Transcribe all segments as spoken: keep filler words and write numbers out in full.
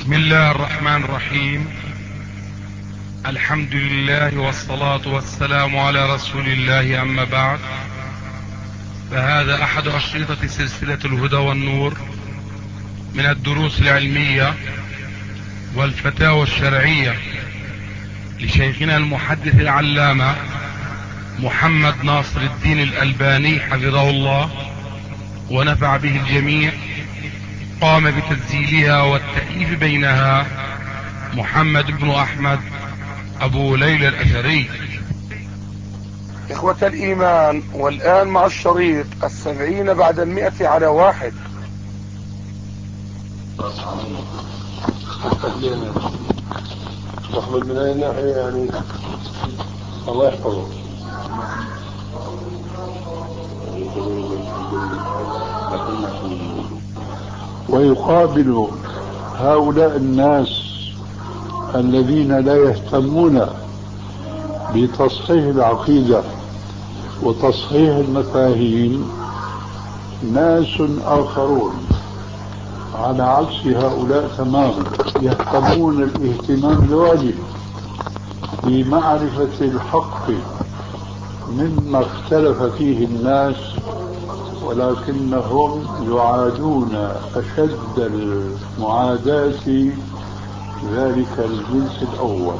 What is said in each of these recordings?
بسم الله الرحمن الرحيم. الحمد لله والصلاة والسلام على رسول الله، أما بعد، فهذا أحد أشرطة سلسلة الهدى والنور من الدروس العلمية والفتاوى الشرعية لشيخنا المحدث العلامة محمد ناصر الدين الألباني حفظه الله ونفع به الجميع. قام بتسجيلها والتأليف بينها محمد بن أحمد أبو ليلى الأثري. إخوة الإيمان، والآن مع الشريط السبعين بعد المئة على واحد. نحمد من أي ناحية يعني؟ الله يحفظه. ويقابل هؤلاء الناس الذين لا يهتمون بتصحيح العقيدة وتصحيح المفاهيم ناس آخرون على عكس هؤلاء تماما، يهتمون الاهتمام الواجب بمعرفة الحق مما اختلف فيه الناس، ولكنهم يعادون أشد المعاداة ذلك الجنس الأول.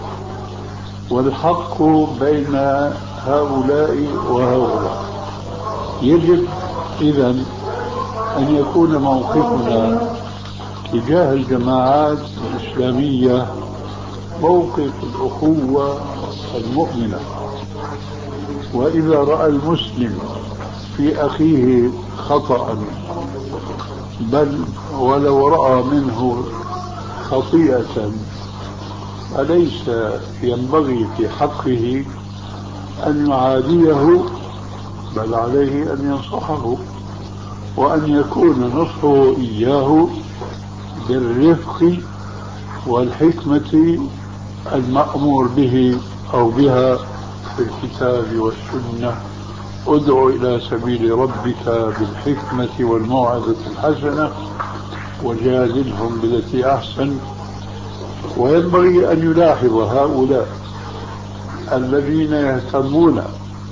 والحق بين هؤلاء وهؤلاء. يجب إذن أن يكون موقفنا تجاه الجماعات الإسلامية موقف الأخوة المؤمنة. وإذا رأى المسلم في أخيه خطأ، بل ولو رأى منه خطيئة، أليس ينبغي في حقه أن يعاديه، بل عليه أن ينصحه، وأن يكون نصحه إياه بالرفق والحكمة المأمور به أو بها في الكتاب والسنة. ادع إلى سبيل ربك بالحكمة والموعظة الحسنة وجادلهم بالتي أحسن. وينبغي أن يلاحظ هؤلاء الذين يهتمون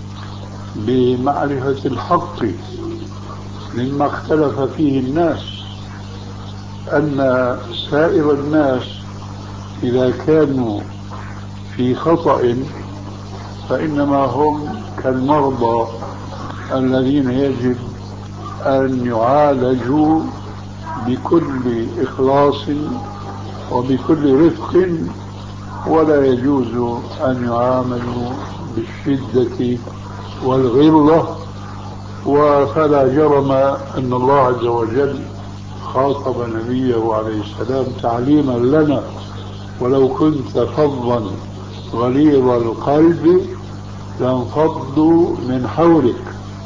بمعرفة الحق مما اختلف فيه الناس أن سائر الناس إذا كانوا في خطأ فإنما هم كالمرضى الذين يجب أن يعالجوا بكل إخلاص وبكل رفق، ولا يجوز أن يعاملوا بالشدة والغلظة. فلا جرم أن الله عز وجل خاطب نبيه عليه السلام تعليما لنا: ولو كنت فظا غليظ القلب لانفضوا من حولك.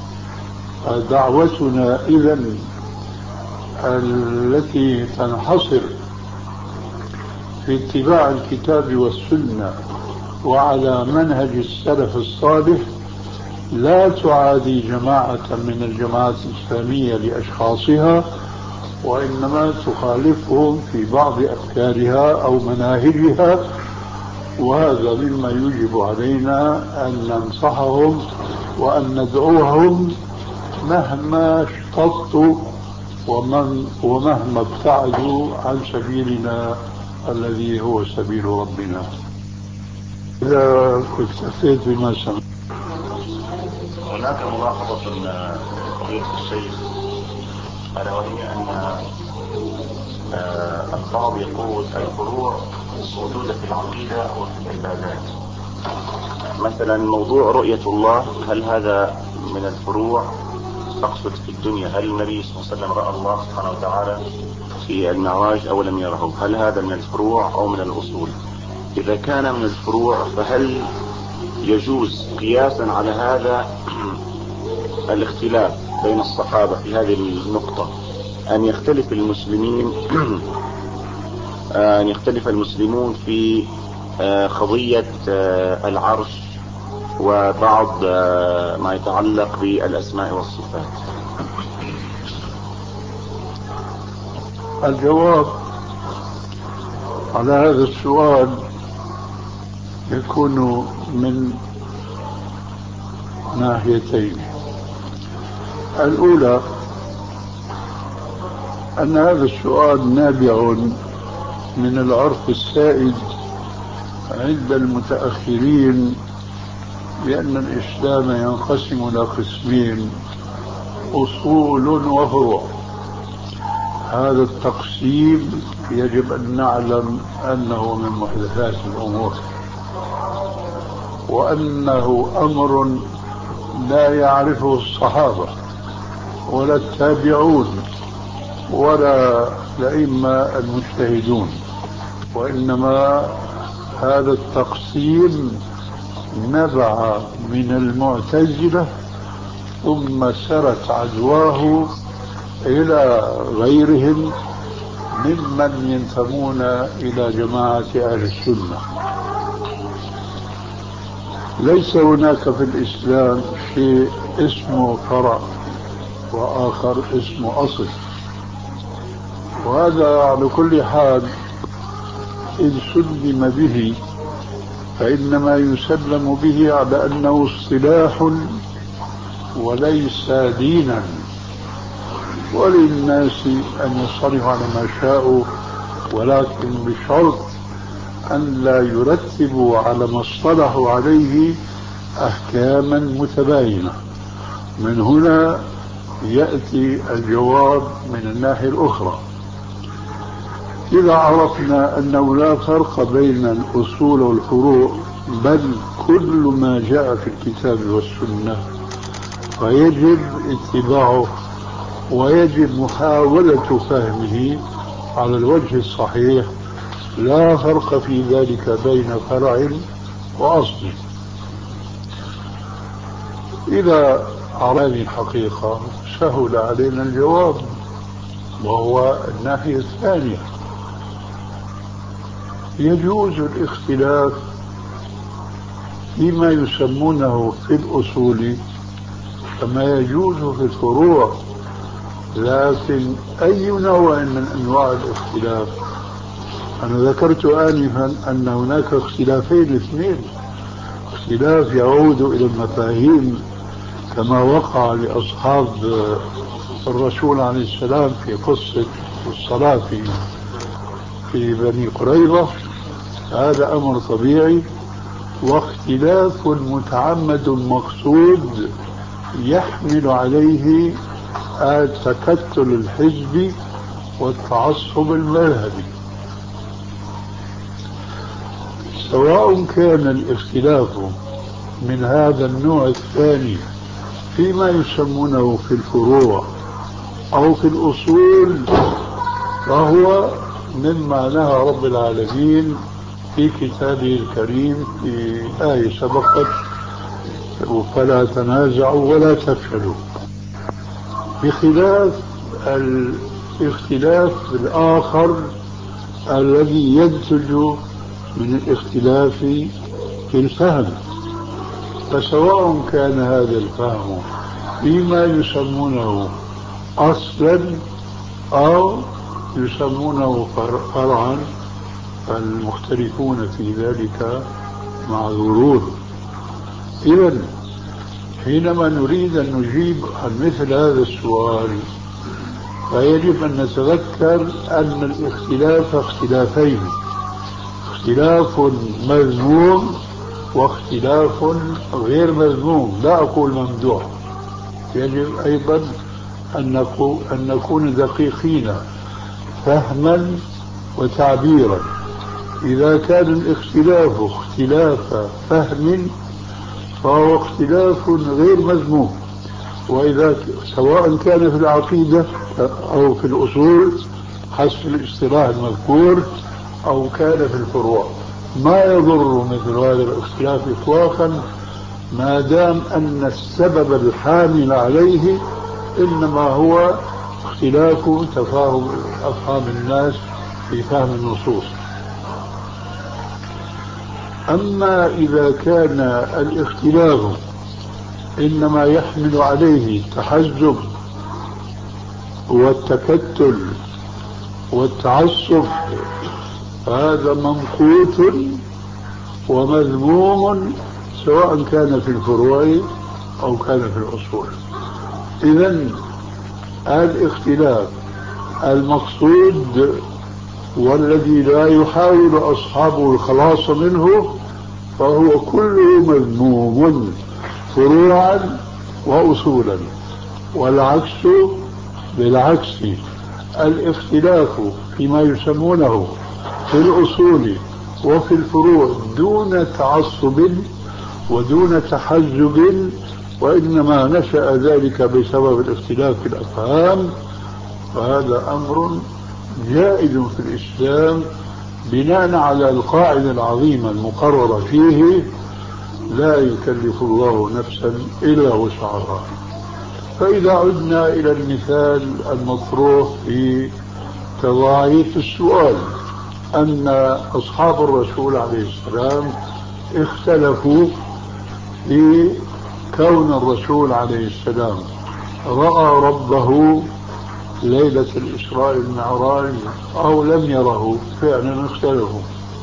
دعوتنا إذن التي تنحصر في اتباع الكتاب والسنة وعلى منهج السلف الصالح لا تعادي جماعة من الجماعات الإسلامية لأشخاصها، وإنما تخالفهم في بعض أفكارها أو مناهجها. وهذا مما يجب علينا أن ننصحهم وأن ندعوهم مهما اشتطوا ومهما ابتعدوا عن سبيلنا الذي هو سبيل ربنا. إذا كنت اكتفيت بما سمعت. هناك ملاحظة فضيلة الشيخ، ألا وهي أن البعض يقول الفروع موجودة في العقيدة وفي العبادات. مثلا موضوع رؤية الله، هل هذا من الفروع؟ أقصد في الدنيا، هل النبي صلى الله عليه وسلم رأى الله سبحانه وتعالى في المعراج أو لم يره؟ هل هذا من الفروع أو من الأصول؟ إذا كان من الفروع فهل يجوز قياسا على هذا الاختلاف بين الصحابة في هذه النقطة أن يختلف المسلمين أن يختلف المسلمون في قضية العرش وبعض ما يتعلق بالأسماء والصفات؟ الجواب على هذا السؤال يكون من ناحيتين. الأولى أن هذا السؤال نابع من العرف السائد عند المتأخرين بأن الإسلام ينقسم إلى قسمين: أصول وفروع. هذا التقسيم يجب أن نعلم أنه من محدثات الأمور، وأنه أمر لا يعرفه الصحابة ولا التابعون ولا الأئمة المجتهدون، وإنما هذا التقسيم نبع من المعتزلة ثم سرت عدواه إلى غيرهم ممن ينتمون إلى جماعة أهل السنة. ليس هناك في الإسلام شيء اسمه فرع وآخر اسمه أصل، وهذا على كل حال إذ سلم به فإنما يسلم به على أنه اصطلاح وليس دينا، وللناس أن يصطلحوا على ما شاءوا، ولكن بشرط أن لا يرتبوا على ما اصطلحوا عليه أحكاما متباينة. من هنا يأتي الجواب من الناحية الأخرى. إذا عرفنا أنه لا فرق بين الأصول والفروع بل كل ما جاء في الكتاب والسنة فيجب اتباعه ويجب محاولة فهمه على الوجه الصحيح، لا فرق في ذلك بين فرع وأصل. إذا عرفنا الحقيقة سهل علينا الجواب، وهو الناحية الثانية. يجوز الاختلاف فيما يسمونه في الأصول كما يجوز في الفروع، لكن أي نوع من أنواع الاختلاف؟ أنا ذكرت آنفا أن هناك اختلافين اثنين: اختلاف يعود إلى المفاهيم كما وقع لأصحاب الرسول عليه السلام في قصة الصلاة في في بني قريظة، هذا أمر طبيعي، واختلاف متعمد مقصود يحمل عليه التكتل الحزبي والتعصب المذهبي. سواء كان الاختلاف من هذا النوع الثاني فيما يسمونه في الفروع أو في الأصول، فهو مما نهى رب العالمين في كتابه الكريم في آية سبقت: فلا تنازعوا ولا تفشلوا، بخلاف الاختلاف الآخر الذي ينتج من الاختلاف في الفهم. فسواء كان هذا الفهم فيما يسمونه أصلا أو يسمونه فرعا، فالمختلفون في ذلك معذورون. إذن حينما نريد أن نجيب عن مثل هذا السؤال فيجب أن نتذكر أن الاختلاف اختلافين: اختلاف مذموم واختلاف غير مذموم، لا أقول ممدوح. يجب أيضا أن نكون دقيقين فهما وتعبيرا. إذا كان الاختلاف اختلاف فهم فهو اختلاف غير مذموم، وإذا سواء كان في العقيدة أو في الأصول حسب الاصطلاح المذكور أو كان في الفروع، ما يضر مثل هذا الاختلاف إطلاقا ما دام أن السبب الحامل عليه إنما هو اختلاف تفاهم أفهام الناس في فهم النصوص. أما إذا كان الاختلاف إنما يحمل عليه التحزب والتكتل والتعصب فهذا ممقوت ومذموم سواء كان في الفروع أو كان في الأصول. إذن الاختلاف المقصود والذي لا يحاول أصحابه الخلاص منه فهو كله مذموم فروعا وأصولا، والعكس بالعكس. الاختلاف فيما يسمونه في الأصول وفي الفروع دون تعصب ودون تحزب، وإنما نشأ ذلك بسبب الاختلاف في الأفهام، فهذا أمر جائز في الإسلام بناء على القاعدة العظيمة المقررة فيه: لا يكلف الله نفسا إلا وسعها. فإذا عدنا إلى المثال المطروح في تضاعيف السؤال، أن أصحاب الرسول عليه السلام اختلفوا في كون الرسول عليه السلام رأى ربه ليلة الإسراء والمعراج أو لم يره، فعلا اختلفوا.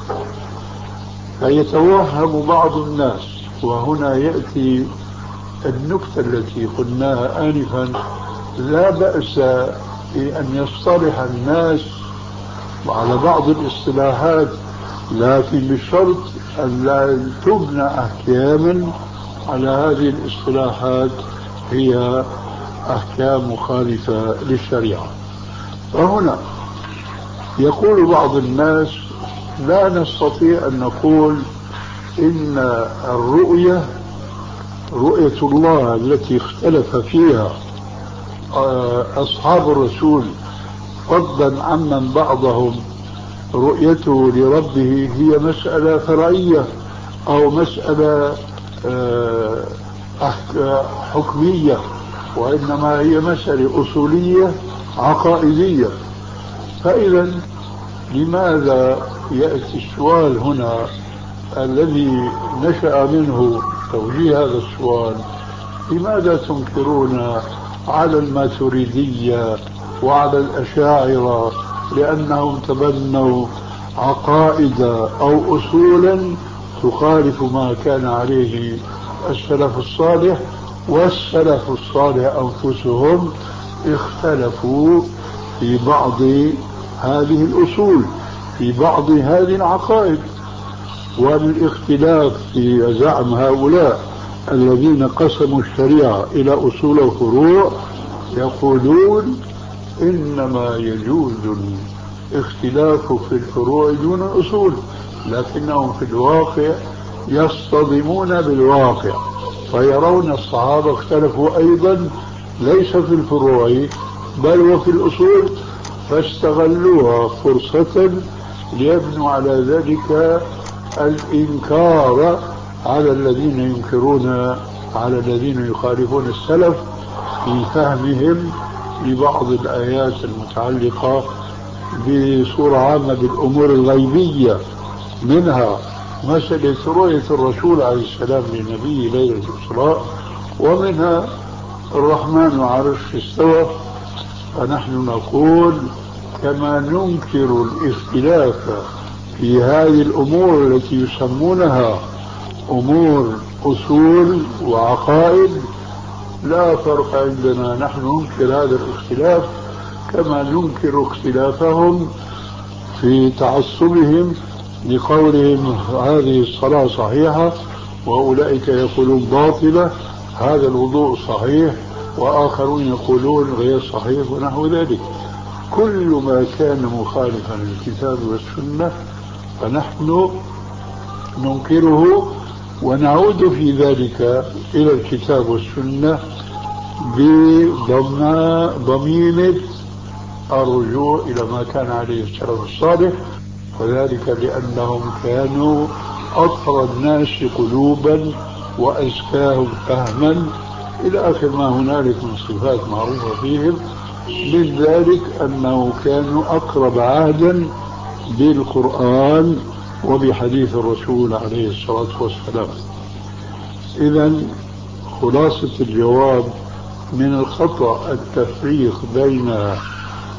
فيتوهم بعض الناس، وهنا يأتي النكتة التي قلناها آنفا: لا بأس في أن يصطلح الناس على بعض الاصطلاحات، لكن بشرط أن لا تبنى أحكاما على هذه الاصطلاحات هي أحكام مخالفة للشريعة. فهنا يقول بعض الناس: لا نستطيع أن نقول إن الرؤية رؤية الله التي اختلف فيها أصحاب الرسول فضلا عمن بعضهم رؤيته لربه هي مسألة فرعية أو مسألة حكمية، وإنما هي مسألة أصولية عقائدية. فإذا لماذا يأتي السؤال هنا الذي نشأ منه توجيه هذا السؤال: لماذا تنكرون على الماتريدية وعلى الأشاعرة لأنهم تبنوا عقائد أو أصولا تخالف ما كان عليه السلف الصالح، والسلف الصالح أنفسهم اختلفوا في بعض هذه الأصول، في بعض هذه العقائد؟ والاختلاف في زعم هؤلاء الذين قسموا الشريعة إلى أصول وفروع يقولون إنما يجوز الاختلاف في الفروع دون الأصول، لكنهم في الواقع يصطدمون بالواقع، فيرون الصحابة اختلفوا أيضا ليس في الفروع بل وفي الأصول، فاستغلوها فرصة ليبنوا على ذلك الإنكار على الذين ينكرون على الذين يخالفون السلف في فهمهم لبعض الآيات المتعلقة بصورة عامة بالأمور الغيبية، منها مسألة رؤية الرسول عليه السلام للنبي ليلة الإسراء، ومنها الرحمن على العرش استوى. فنحن نقول كما ننكر الاختلاف في هذه الأمور التي يسمونها أمور أصول وعقائد، لا فرق عندنا، نحن ننكر هذا الاختلاف كما ننكر اختلافهم في تعصبهم لقولهم هذه الصلاة صحيحة وأولئك يقولون باطلة، هذا الوضوء صحيح وآخرون يقولون غير صحيح ونحو ذلك. كل ما كان مخالفا للكتاب والسنة فنحن ننكره، ونعود في ذلك إلى الكتاب والسنة بضميمة الرجوع إلى ما كان عليه السلف الصالح، وذلك لأنهم كانوا أطهر الناس قلوبا وأزكاهم فهما إلى آخر ما هنالك من صفات معروفة فيهم، من ذلك أنه كانوا أقرب عهدا بالقرآن وبحديث الرسول عليه الصلاة والسلام. إذن خلاصة الجواب: من الخطأ التفريق بين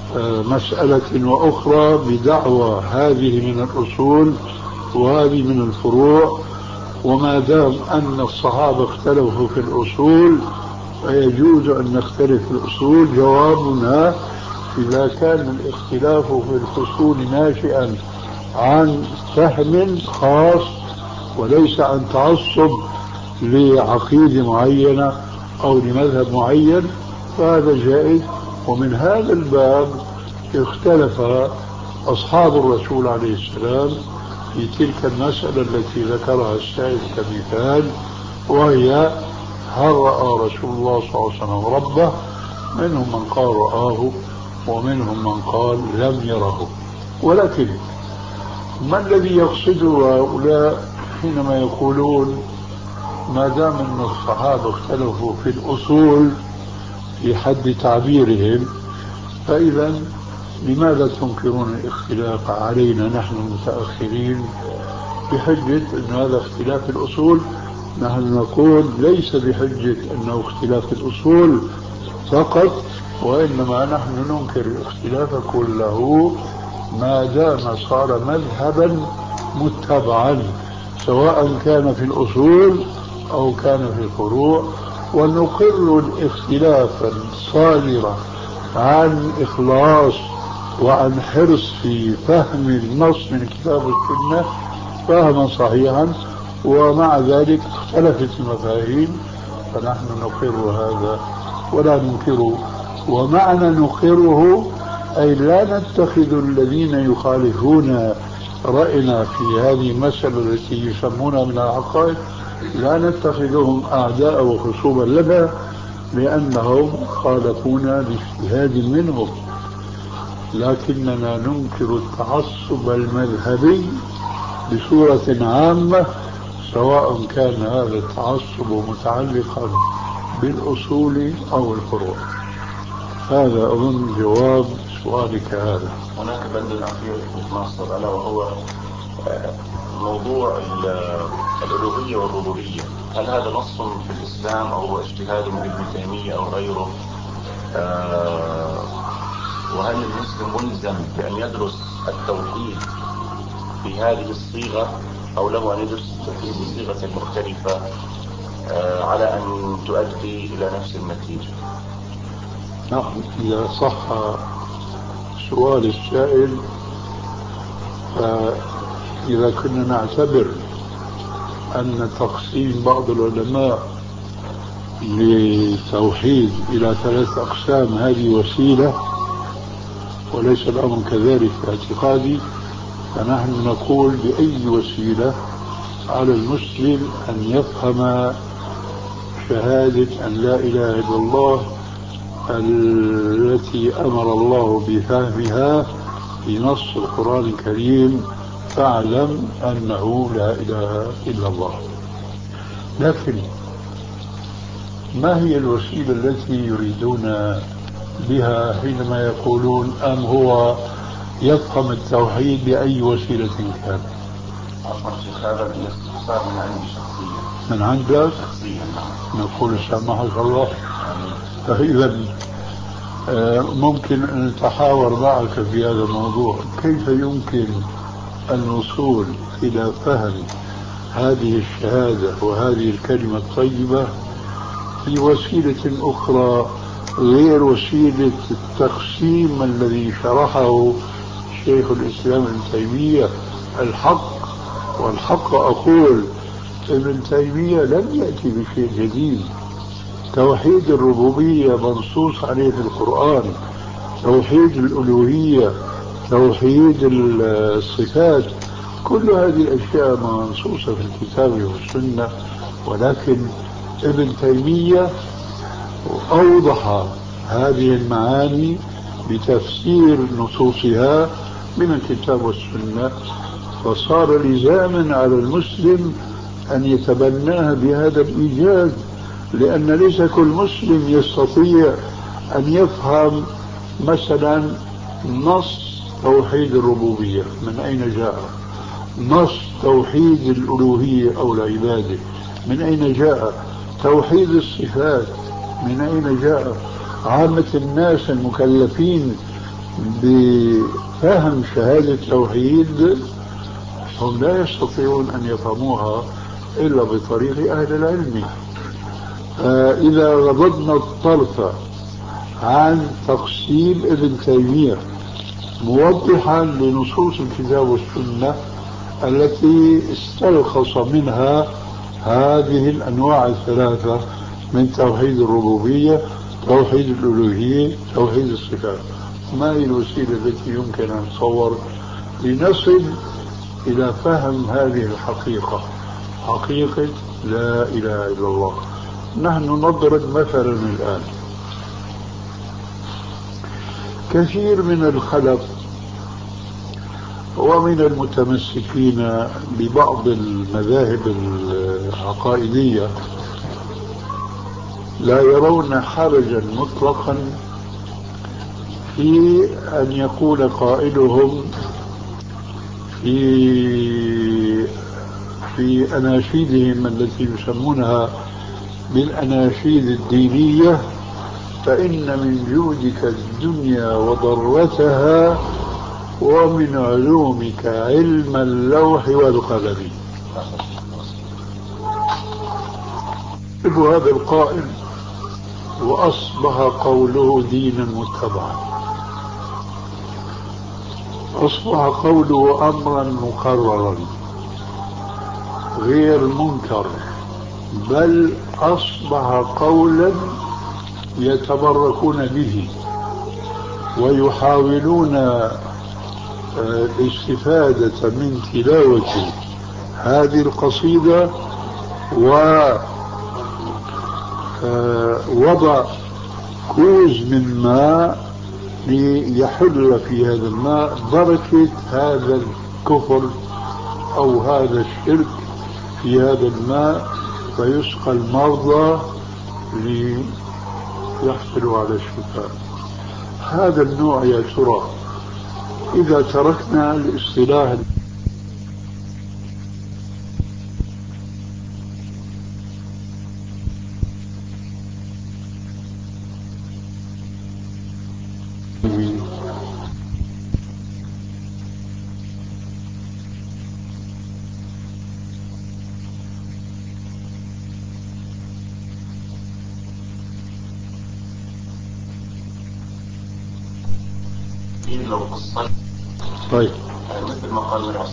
مسألة وأخرى بدعوى هذه من الأصول وهذه من الفروع. وما دام أن الصحابة اختلفوا في الأصول فيجوز أن نختلف في الأصول. جوابنا إذا كان الاختلاف في الفصول ناشئا عن فهم خاص وليس عن تعصب لعقيدة معينة أو لمذهب معين فهذا جائز. ومن هذا الباب اختلف أصحاب الرسول عليه السلام في تلك المسألة التي ذكرها السائل كمثال، وهي هل رأى رسول الله صلى الله عليه وسلم ربه؟ منهم من قال رآه ومنهم من قال لم يره. ولكن ما الذي يقصده هؤلاء حينما يقولون ما دام أن الصحابة اختلفوا في الأصول في حد تعبيرهم فإذا لماذا تنكرون الاختلاف علينا نحن المتأخرين بحجة أن هذا اختلاف الأصول؟ نحن نقول ليس بحجة أنه اختلاف الأصول فقط، وإنما نحن ننكر الاختلاف كله ما دام صار مذهبا متبعا سواء كان في الأصول أو كان في الفروع. ونقر الاختلافا صادرا عن إخلاص وعن حرص في فهم النص من الكتاب والسنة فهما صحيحا، ومع ذلك اختلفت المفاهيم فنحن نقر هذا ولا ننكره. ومعنى نقره أي لا نتخذ الذين يخالفون رأينا في هذه المسألة التي يسمونها من العقائد لا نتخذهم أعداء وخصوما لنا لأنهم خالفونا باجتهاد منهم، لكننا ننكر التعصب المذهبي بصورة عامة سواء كان هذا التعصب متعلقا بالأصول أو الفروع. هذا أظن جواب سؤالك هذا. هناك بند أخير ناصر ألا وهو موضوع الألوهية والربوبية. هل هذا نص في الإسلام أو هو اجتهاد من ابن تيمية أو غيره؟ وهل المسلم ملزم بأن يدرس التوحيد في هذه الصيغة أو له أن يدرس التوحيد بصيغة مختلفة على أن تؤدي إلى نفس النتيجة؟ نعم، إذا صح سؤال السائل فإذا كنا نعتبر أن تقسيم بعض العلماء للتوحيد إلى ثلاث أقسام هذه وسيلة وليس الأمر كذلك في اعتقادي، فنحن نقول بأي وسيلة على المسلم أن يفهم شهادة أن لا إله إلا الله التي أمر الله بفهمها في نص القرآن الكريم فاعلم أنه لا إله إلا الله. لكن ما هي الوسيلة التي يريدون بها حينما يقولون أم هو يفهم التوحيد بأي وسيلة كان؟ هذا الاستفسار من عندي شخصيا. من عندك؟ شخصيا نعم. نقول سامحك الله. فإذا ممكن أن نتحاور معك في هذا الموضوع، كيف يمكن الوصول إلى فهم هذه الشهادة وهذه الكلمة الطيبة في وسيلة أخرى غير وسيلة التقسيم الذي شرحه شيخ الإسلام ابن تيمية؟ الحق والحق أقول ابن تيمية لم يأتي بشيء جديد. توحيد الربوبية منصوص عليه في القرآن، توحيد الألوهية، توحيد الصفات، كل هذه الأشياء منصوصة في الكتاب والسنة، ولكن ابن تيمية أوضح هذه المعاني بتفسير نصوصها من الكتاب والسنة، فصار لزاما على المسلم أن يتبناها بهذا الإيجاز، لأن ليس كل مسلم يستطيع أن يفهم مثلا نص توحيد الربوبية من أين جاء، نص توحيد الألوهية أو العبادة من أين جاء، توحيد الصفات من أين جاء. عامة الناس المكلفين بفهم شهادة التوحيد هم لا يستطيعون أن يفهموها إلا بطريق أهل العلم. فإذا غضضنا الطرف عن تقسيم ابن تيمية موضحا لنصوص الكتاب والسنة التي استلخص منها هذه الأنواع الثلاثة من توحيد الربوبية، توحيد الألوهية، توحيد الصفات، ما هي الوسيلة التي يمكن أن نتصور لنصل إلى فهم هذه الحقيقة، حقيقة لا إله إلا الله. نحن نضرب مثلا الآن كثير من الخلف ومن المتمسكين ببعض المذاهب العقائدية لا يرون حرجا مطلقا في أن يقول قائلهم في في أناشيدهم التي يسمونها بالأناشيد الدينية: فإن من جودك الدنيا وضرتها ومن علومك علم اللوح والقلم. هذا القائل وأصبح قوله دينا متبعا، أصبح قوله أمرا مقررا غير منكر، بل أصبح قولا يتبركون به ويحاولون الاستفادة من تلاوة هذه القصيدة ووضع كوز من ماء ليحل في هذا الماء بركة هذا الكفر أو هذا الشرك في هذا الماء، فيسقى المرضى ليحصلوا على الشفاء. هذا النوع يا ترى إذا تركنا الاصطلاح لو قصرت طيب مثل ما قال الرسول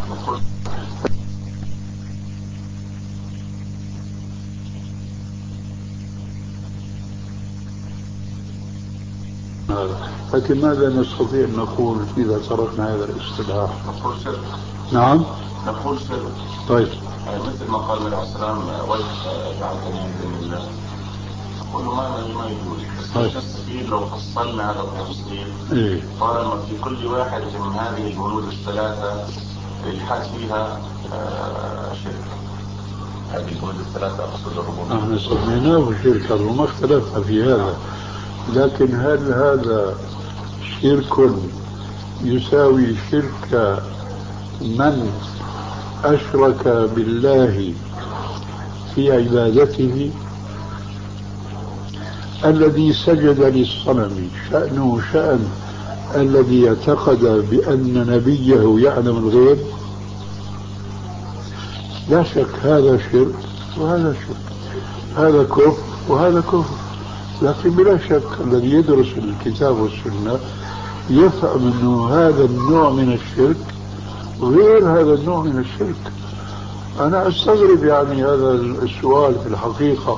لكن ماذا نستطيع أن نقول إذا تركنا هذا الاصطلاح؟ نقول شرك. نعم نقول شرك. طيب مثل ما قال النبي عليه السلام: وجعلتني من دون الله. نقول ما ما يجوز. بس نستفيد لو فصلنا هذا التفصيل. إيه؟ طالما في كل واحد من هذه البنود الثلاثة الحاد فيها آه شرك. هذه البنود الثلاثة أقصد الربوبية. نحن سميناه شركا وما اختلفنا في هذا، لكن هل هذا شرك يساوي شرك من أشرك بالله في عبادته؟ الذي سجد للصنم شأنه شأن الذي اعتقد بأن نبيه يعلم الغيب؟ لا شك هذا شرك وهذا شرك، هذا كفر وهذا كفر. لكن بلا شك الذي يدرس الكتاب والسنة يفهم أنه هذا النوع من الشرك غير هذا النوع من الشرك. أنا أستغرب يعني هذا السؤال في الحقيقة،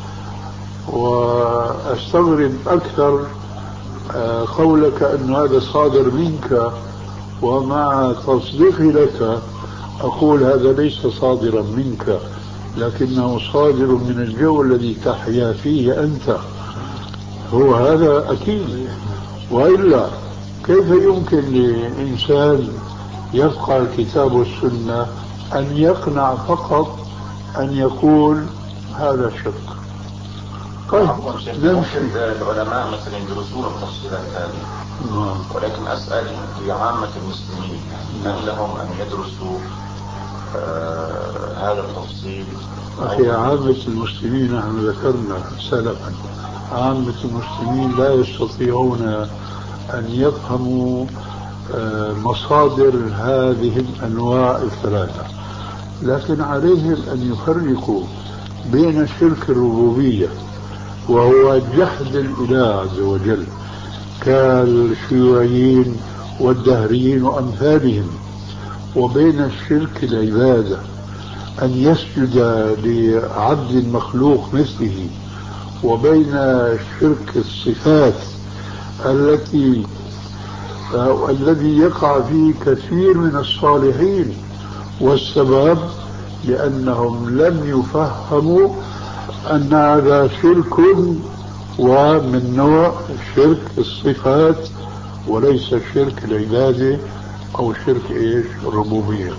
وأستغرب أكثر قولك أن هذا صادر منك، ومع تصديقي لك أقول هذا ليس صادرا منك، لكنه صادر من الجو الذي تحيا فيه أنت، هو هذا أكيد. وإلا كيف يمكن لإنسان يفقه الكتاب والسنة أن يقنع فقط أن يقول هذا شرك؟ طيب ممكن العلماء مثلا يدرسون التفصيلات هذه، ولكن أسأل لعامة المسلمين هل لهم أن يدرسوا آه هذا التفصيل؟ أخي عامة المسلمين نحن ذكرنا سلفا عامة المسلمين لا يستطيعون أن يفهموا مصادر هذه الأنواع الثلاثة، لكن عليهم أن يفرقوا بين شرك الربوبية وهو جحد الإله عز وجل كالشيوعيين والدهريين وأمثالهم، وبين الشرك العبادة أن يسجد لعبد مخلوق مثله، وبين شرك الصفات التي أو الذي يقع فيه كثير من الصالحين، والسبب لأنهم لم يفهموا أن هذا شرك ومن نوع شرك الصفات وليس شرك العبادة أو شرك إيش الربوبية.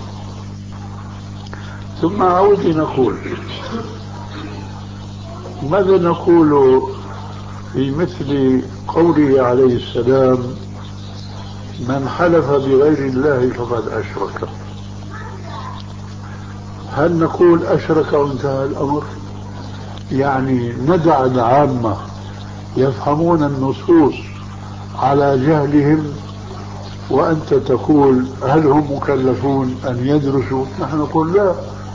ثم أعود نقول ماذا نقول في مثل قوله عليه السلام من حلف بغير الله فقد أشرك؟ هل نقول أشرك وانتهى الأمر؟ يعني ندع العامة يفهمون النصوص على جهلهم وأنت تقول هل هم مكلفون أن يدرسوا؟ نحن نقول لا،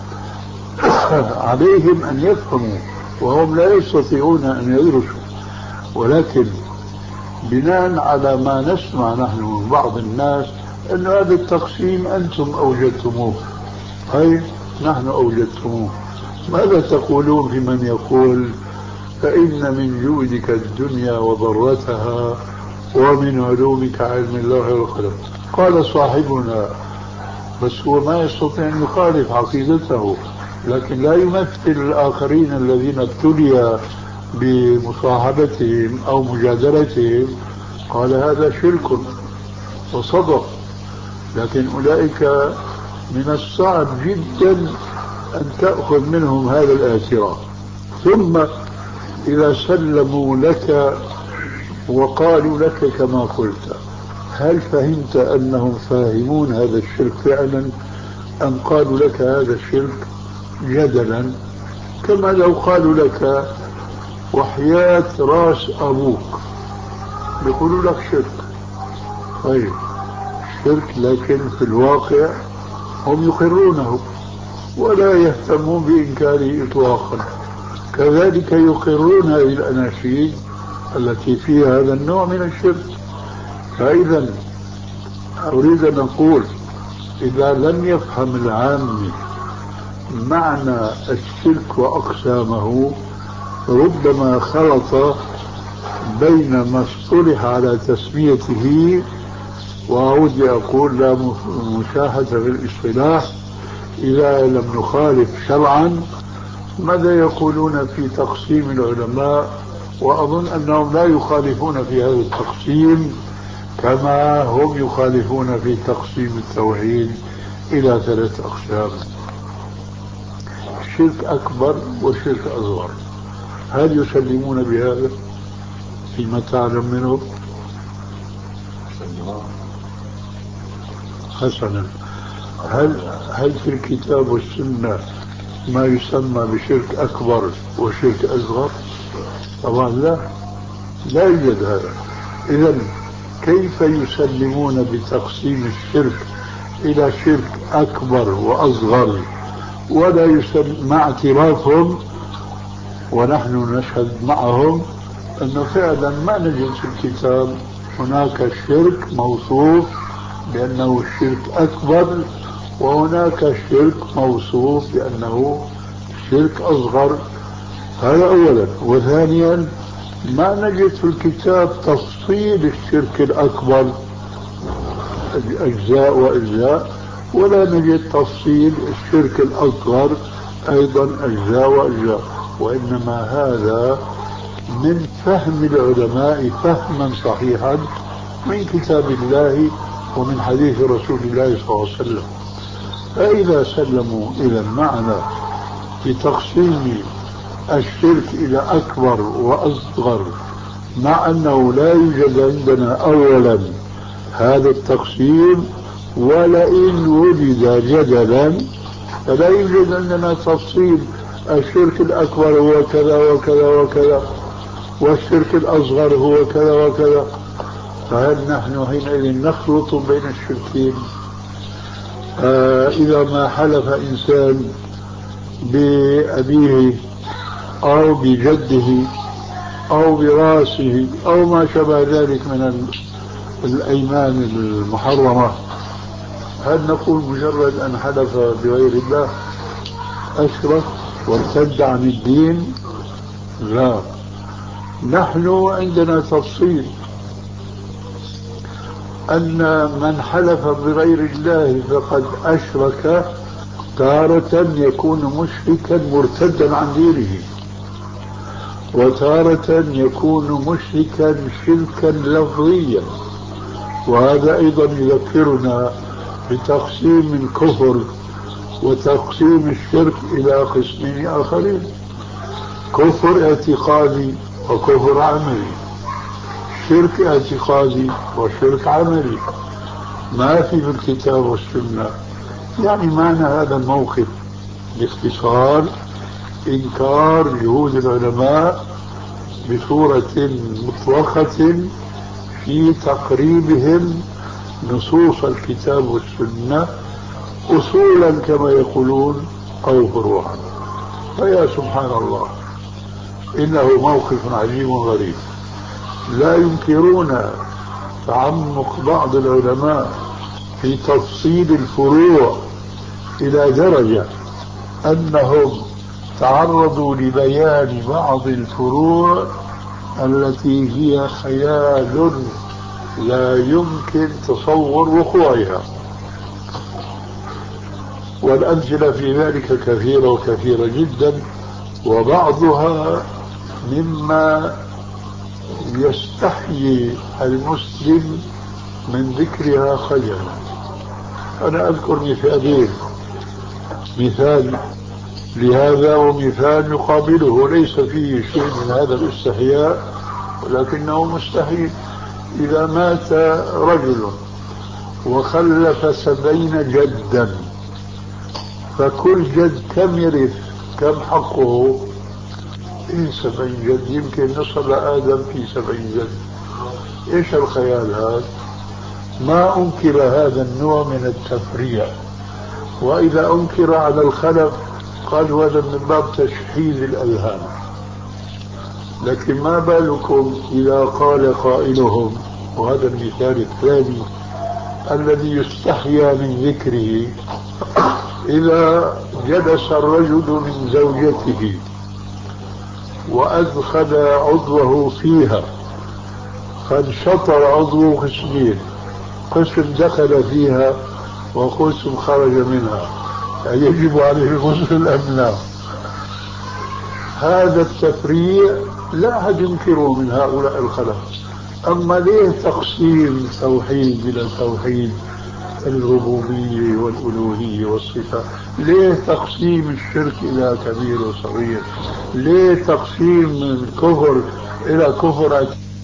عليهم أن يفهموا وهم لا يستطيعون أن يدرسوا، ولكن بناء على ما نسمع نحن من بعض الناس أن هذا التقسيم أنتم أوجدتموه، أي نحن أوجدتموه. ماذا تقولون في من يقول فإن من جودك الدنيا وضرتها ومن علومك علم الله والقلم؟ قال صاحبنا، بس هو ما يستطيع أن يخالف عقيدته، لكن لا يمثل الآخرين الذين ابتلي بمصاحبتهم أو مجادلتهم، قال هذا شرك وصدق. لكن أولئك من الصعب جدا أن تأخذ منهم هذا الاعتراف. ثم إذا سلموا لك وقالوا لك كما قلت، هل فهمت أنهم فاهمون هذا الشرك فعلا أم قالوا لك هذا الشرك جدلا؟ كما لو قالوا لك وحياة راس أبوك بيقولوا لك شرك. طيب شرك، لكن في الواقع هم يقرونه ولا يهتمون بإنكاره إطلاقا. كذلك يقرون هذه الأناشيد التي فيها هذا النوع من الشرك. فإذا أريد أن أقول إذا لم يفهم العام معنى الشرك وأقسامه ربما خلط بين ما اصطلح على تسميته، وأعود أقول لا مشاهدة في الاصطلاح إذا لم نخالف شرعا، ماذا يقولون في تقسيم العلماء، وأظن أنهم لا يخالفون في هذا التقسيم كما هم يخالفون في تقسيم التوحيد إلى ثلاث أقسام: شرك أكبر وشرك أصغر. هل يسلمون بهذا فيما تعلم منه؟ حسنا، هل هل في الكتاب والسنة ما يسمى بشرك أكبر وشرك أصغر؟ طبعا لا، لا يوجد هذا. إذن كيف يسلمون بتقسيم الشرك إلى شرك أكبر وأصغر ولا يسلم مع اعترافهم ونحن نشهد معهم أنه فعلا ما نجد في الكتاب هناك شرك موصوف بأنه الشرك أكبر وهناك شرك موصوف بأنه شرك أصغر؟ هذا أولا. وثانيا ما نجد في الكتاب تفصيل الشرك الأكبر أجزاء وأجزاء، ولا نجد تفصيل الشرك الأصغر أيضا أجزاء وأجزاء، وإنما هذا من فهم العلماء فهما صحيحا من كتاب الله ومن حديث رسول الله صلى الله عليه وسلم. فإذا سلموا إلى المعنى بتقسيم الشرك إلى أكبر وأصغر، مع أنه لا يوجد عندنا أولا هذا التقسيم، ولئن وجد جدلا فلا يوجد عندنا تفصيل الشرك الأكبر هو كذا وكذا وكذا والشرك الأصغر هو كذا وكذا. فهل نحن حينئذ نخلط بين الشركين؟ آه إذا ما حلف إنسان بأبيه أو بجده أو براسه أو ما شابه ذلك من الأيمان المحرمة، هل نقول مجرد أن حلف بغير الله أشرك وارتد عن الدين؟ لا، نحن عندنا تفصيل أن من حلف بغير الله فقد أشرك تارة يكون مشركا مرتدا عن دينه، وتارة يكون مشركا شركا لفظيا. وهذا أيضا يذكرنا بتقسيم الكفر وتقسيم الشرك إلى قسمين آخرين: كفر اعتقادي وكفر عملي، شرك اعتقادي وشرك عملي، ما في في الكتاب والسنة. يعني معنى هذا الموقف باختصار إنكار جهود العلماء بصورة مطلقة في تقريبهم نصوص الكتاب والسنة أصولا كما يقولون أو فروعا. فيا سبحان الله، إنه موقف عجيب غريب. لا ينكرون تعمق بعض العلماء في تفصيل الفروع إلى درجة أنهم تعرضوا لبيان بعض الفروع التي هي خيال لا يمكن تصور وقوعها، والأمثلة في ذلك كثيرة وكثيرة جدا، وبعضها مما يستحيي المسلم من ذكرها خجلا. أنا أذكر مثالين، مثال لهذا ومثال يقابله ليس فيه شيء من هذا الاستحياء ولكنه مستحيل. إذا مات رجل وخلف سبعين جدا، فكل جد كم يرث؟ كم حقه؟ إيه سبعين جد؟ يمكن نصل لآدم في سبعين جد. إيش الخيال هذا؟ ما أنكر هذا النوع من التفريع، وإذا أنكر على الخلف قالوا هذا من باب تشحيذ الأذهان. لكن ما بالكم إذا قال قائلهم، وهذا المثال الثاني الذي يستحيا من ذكره: إذا جلس الرجل من زوجته وأدخل عضوه فيها، قد شطر عضوه قسمين، قسم دخل فيها وقسم خرج منها، يجب عليه الغسل أم لا؟ هذا التفريع لا أحد ينكره من هؤلاء الخلق. أما ليه تقسيم توحيد إلى توحيد الربوبية والألوهية والصفات؟ ليه تقسيم الشرك إلى كبير وصغير؟ ليه تقسيم الكفر إلى كفر؟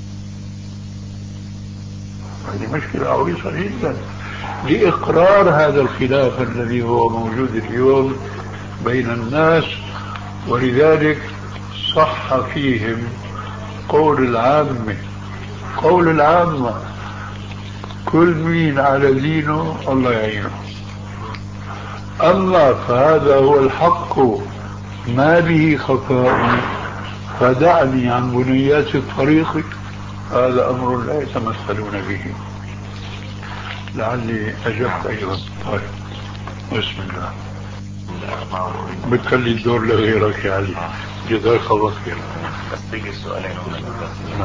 هذه مشكلة عويصة جدا لإقرار هذا الخلاف الذي هو موجود اليوم بين الناس. ولذلك صح فيهم قول العامة، قول العامة: كل مين على دينه الله يعينه. أما فهذا هو الحق ما به خفاء، فدعني عن بنيات الطريق، هذا أمر لا يتمثلون به. لعلي أجبت أيضا. طيب، بسم الله. بتخلي الدور لغيرك يا علي. جزاك الله خير. أستيقظ سؤالين نعم.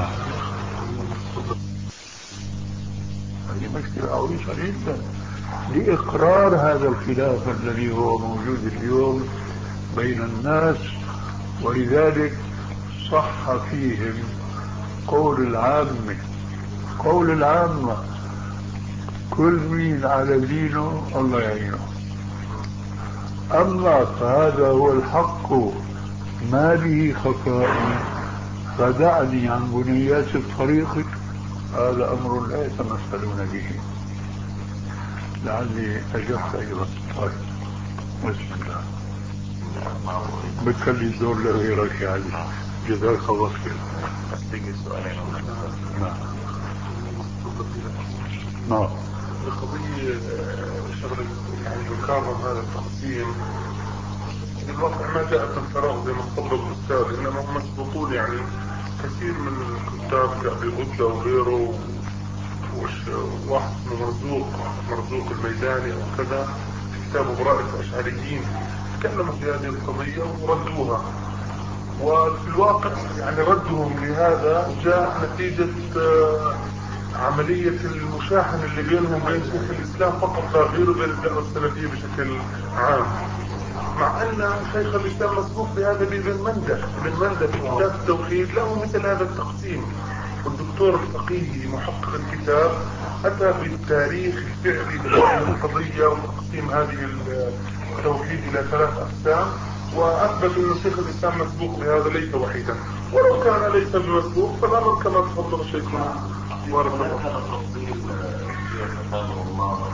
هذه مشكلة عويصة جدا لإقرار هذا الخلاف الذي هو موجود اليوم بين الناس. ولذلك صح فيهم قول العامة، قول العامة: كل مين على دينه الله يعينه. أما فهذا هو الحق ما به خفاء، فدعني عن بنيات الطريق، هذا أمر لا يتمثلون به. لعلي أجبت أيضا. طيب، بسم الله. بتخلي الدور لغيرك يا علي. جزاك الله خير. أستيقظ سؤالين. نعم. نعم. القضية شغلة يعني يكرم هذا التقسيم بالواقع ما جاءت من فراغ زي ما تفضل الأستاذ، إنما هم مسبوقون يعني كثير من الكتاب كأبي غدة وغيره، وواحد اسمه مرزوق مرزوق الميداني أو كذا، كتابه براءة الأشعريين، تكلموا في هذه القضية وردوها. وفي الواقع يعني ردهم لهذا جاء نتيجة عملية المشاحن اللي بينهم وبين شيخ الإسلام فقط لا غير، وبين الدعوة السلفية بشكل عام، مع أن شيخ الإسلام مسبوق بهذا بابن مندة. ابن مندة في كتاب التوحيد له مثل هذا التقسيم، والدكتور الفقيهي محقق الكتاب أتى بالتاريخ الفعلي للقضية وتقسيم هذه التوحيد إلى ثلاث أقسام، وأثبت أن شيخ الإسلام مسبوق بهذا ليس وحيدا، ولو كان ليس بمسبوق فالأمر كما تفضل شيخنا بارك الله. هذا التفضيل كتابه الله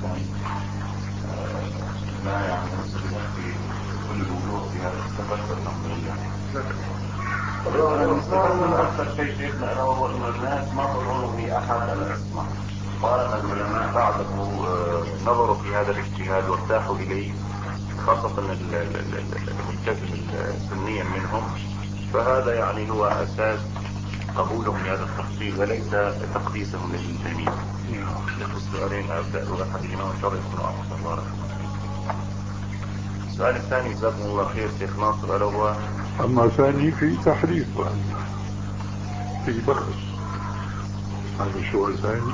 لا يعني نسبه في كل الوجوه في هذا السفر الأمرية. المستفاد من أكثر شيء شيخنا أنا وهو أن الناس ما ظنوا في أحد الأسماء، قال أن العلماء بعده نظروا في هذا الاجتهاد وارتاحوا إليه، خاصة الملتزم سنيا منهم، فهذا يعني هو أساس قبولهم لهذا التفصيل وليس تقديسهم للجميع. السؤالين أبدأ بأحدهما وإن شاء الله يكون أحسن. بارك الله فيك. السؤال الثاني جزاكم الله خير شيخ ناصر، ألا هو أما ثاني في تحريف في بخس، هذا السؤال ثاني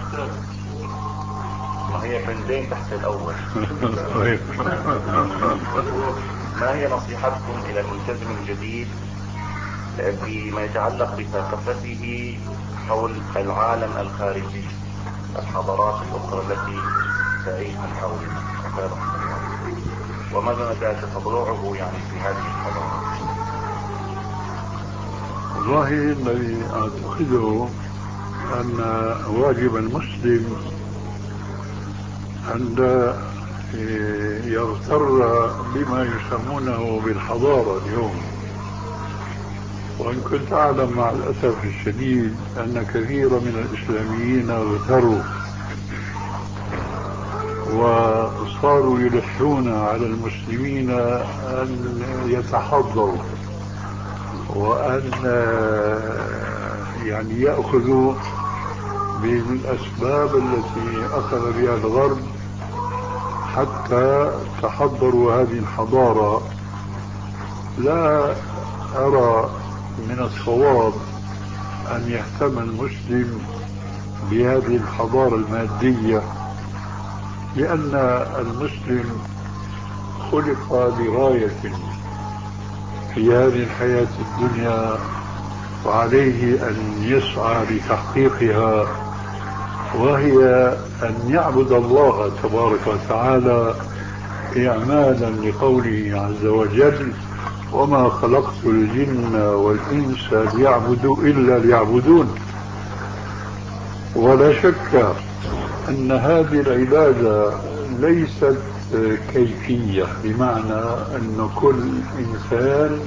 ما هي بندين تحت الأول. ما هي نصيحتكم إلى الملتزم الجديد بما يتعلق بثقافته حول العالم الخارجي، الحضارات الأخرى التي تعيش من حولنا، وماذا ذات تطلعه يعني في هذه الحضارات؟ والله الذي أعتقده أن واجب المسلم أن يغتر بما يسمونه بالحضارة اليوم. وإن كنت أعلم مع الأسف الشديد أن كثير من الإسلاميين اغتروا وصاروا يلحون على المسلمين أن يتحضروا وأن يعني يأخذوا بالأسباب التي أخذ بها الغرب حتى تحضروا هذه الحضارة. لا أرى من الصواب أن يهتم المسلم بهذه الحضارة المادية، لأن المسلم خلق لغاية في هذه الحياة الدنيا وعليه أن يسعى لتحقيقها، وهي أن يعبد الله تبارك وتعالى إعمالا لقوله عز وجل: وما خلقت الجن والإنس ليعبدوا إلا ليعبدون. ولا شك أن هذه العبادة ليست كيفية، بمعنى أن كل إنسان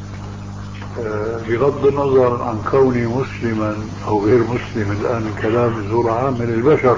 بغض النظر عن كوني مسلما أو غير مسلم، الآن كلام بصورة عامة للبشر: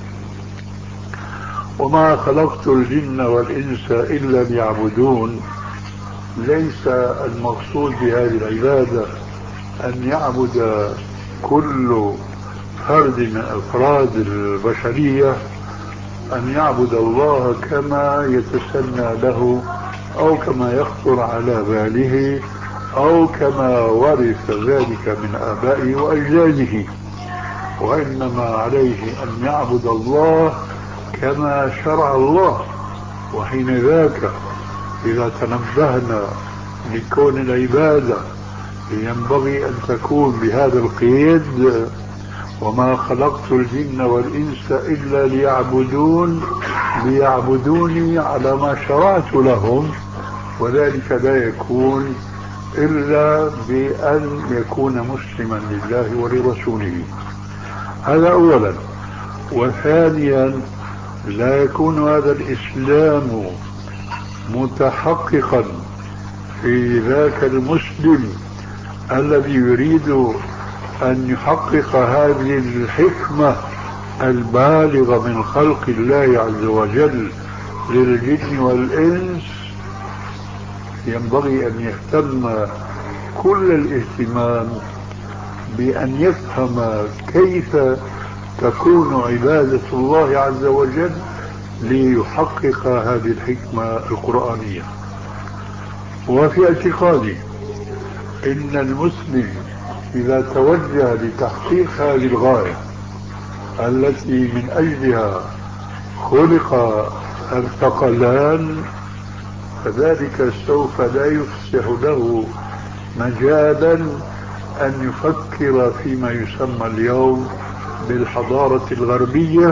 وما خلقت الجن والإنس إلا ليعبدون، ليس المقصود بهذه العبادة أن يعبد كل فرد من أفراد البشرية، أن يعبد الله كما يتسنى له أو كما يخطر على باله أو كما ورث ذلك من آبائه وأجداده، وإنما عليه أن يعبد الله كما شرع الله. وحين ذاك إذا تنبهنا لكون العبادة ينبغي أن تكون بهذا القيد: وما خلقت الجن والإنس إلا ليعبدون، ليعبدوني على ما شرعت لهم، وذلك لا يكون إلا بأن يكون مسلما لله ولرسوله. هذا أولا. وثانيا، لا يكون هذا الإسلام متحققا في ذاك المسلم الذي يريد أن يحقق هذه الحكمة البالغة من خلق الله عز وجل للجن والإنس ينبغي أن يهتم كل الاهتمام بأن يفهم كيف تكون عبادة الله عز وجل ليحقق هذه الحكمة القرآنية. وفي اعتقادي إن المسلم إذا توجه لتحقيق هذه الغاية التي من أجلها خلق الثقلان فذلك سوف لا يفسح له مجالا أن يفكر فيما يسمى اليوم بالحضارة الغربية،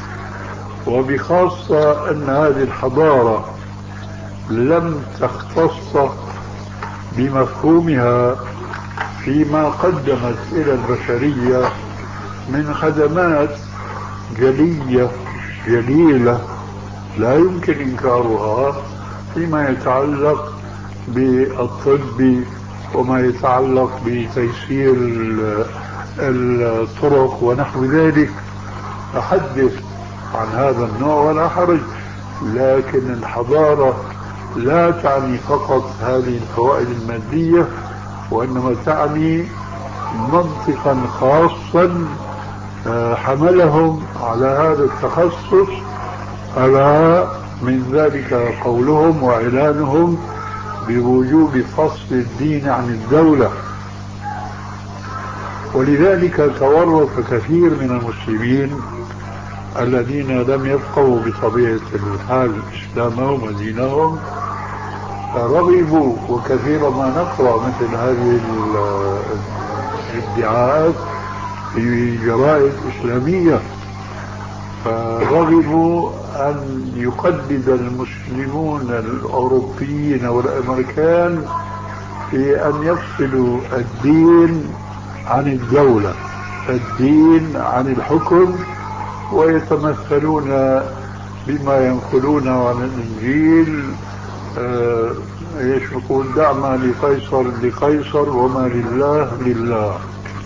وبخاصة أن هذه الحضارة لم تختص بمفهومها فيما قدمت إلى البشرية من خدمات جلية جليلة لا يمكن إنكارها فيما يتعلق بالطب وما يتعلق بتيسير الطرق ونحو ذلك. أحدث عن هذا النوع ولا حرج، لكن الحضارة لا تعني فقط هذه الفوائد المادية، وإنما تعني منطقا خاصا حملهم على هذا التخصص. ألا من ذلك قولهم وإعلانهم بوجوب فصل الدين عن الدولة. ولذلك تورط كثير من المسلمين الذين لم يفقهوا بطبيعة الحال إسلامهم ودينهم رغبوا، وكثيرا ما نقرأ مثل هذه الادعاءات في جرائد إسلامية، فرغبوا أن يقلد المسلمون الأوروبيين والأمريكان في أن يفصلوا الدين عن الدولة، الدين عن الحكم، ويتمثلون بما ينقلونه عن الإنجيل آه ايش يقول دعما لقيصر لقيصر وما لله لله.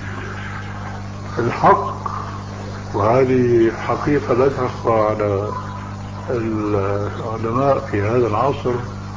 الحق، وهذه حقيقة لا تخفى على العلماء في هذا العصر،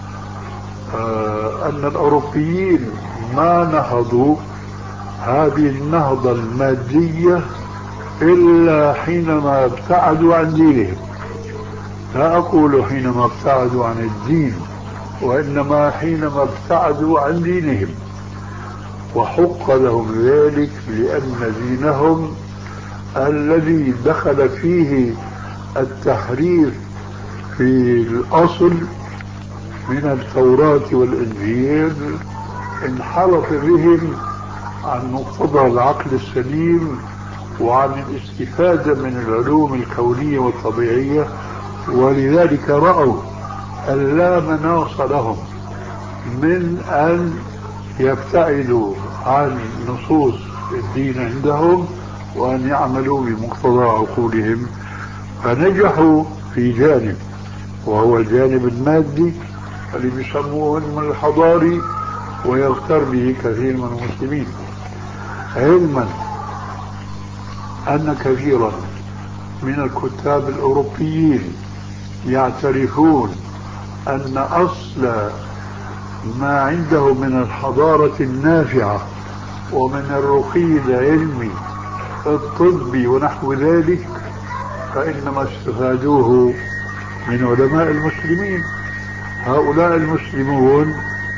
آه أن الأوروبيين ما نهضوا هذه النهضة المادية إلا حينما ابتعدوا عن دينهم. لا أقول حينما ابتعدوا عن الدين، وإنما حينما ابتعدوا عن دينهم، وحق لهم ذلك لأن دينهم الذي دخل فيه التحريف في الأصل من التوراة والإنجيل انحرف بهم عن مقتضى العقل السليم وعن الاستفادة من العلوم الكونية والطبيعية. ولذلك رأوا أن لا مناص لهم من أن يبتعدوا عن نصوص الدين عندهم وأن يعملوا بمقتضى عقولهم، فنجحوا في جانب وهو الجانب المادي اللي بيسموه من الحضاري، ويغتر به كثير من المسلمين، علما أن كثيرا من الكتاب الأوروبيين يعترفون أن أصل ما عنده من الحضارة النافعة ومن الرقي العلمي الطبي ونحو ذلك فإنما استفادوه من علماء المسلمين. هؤلاء المسلمون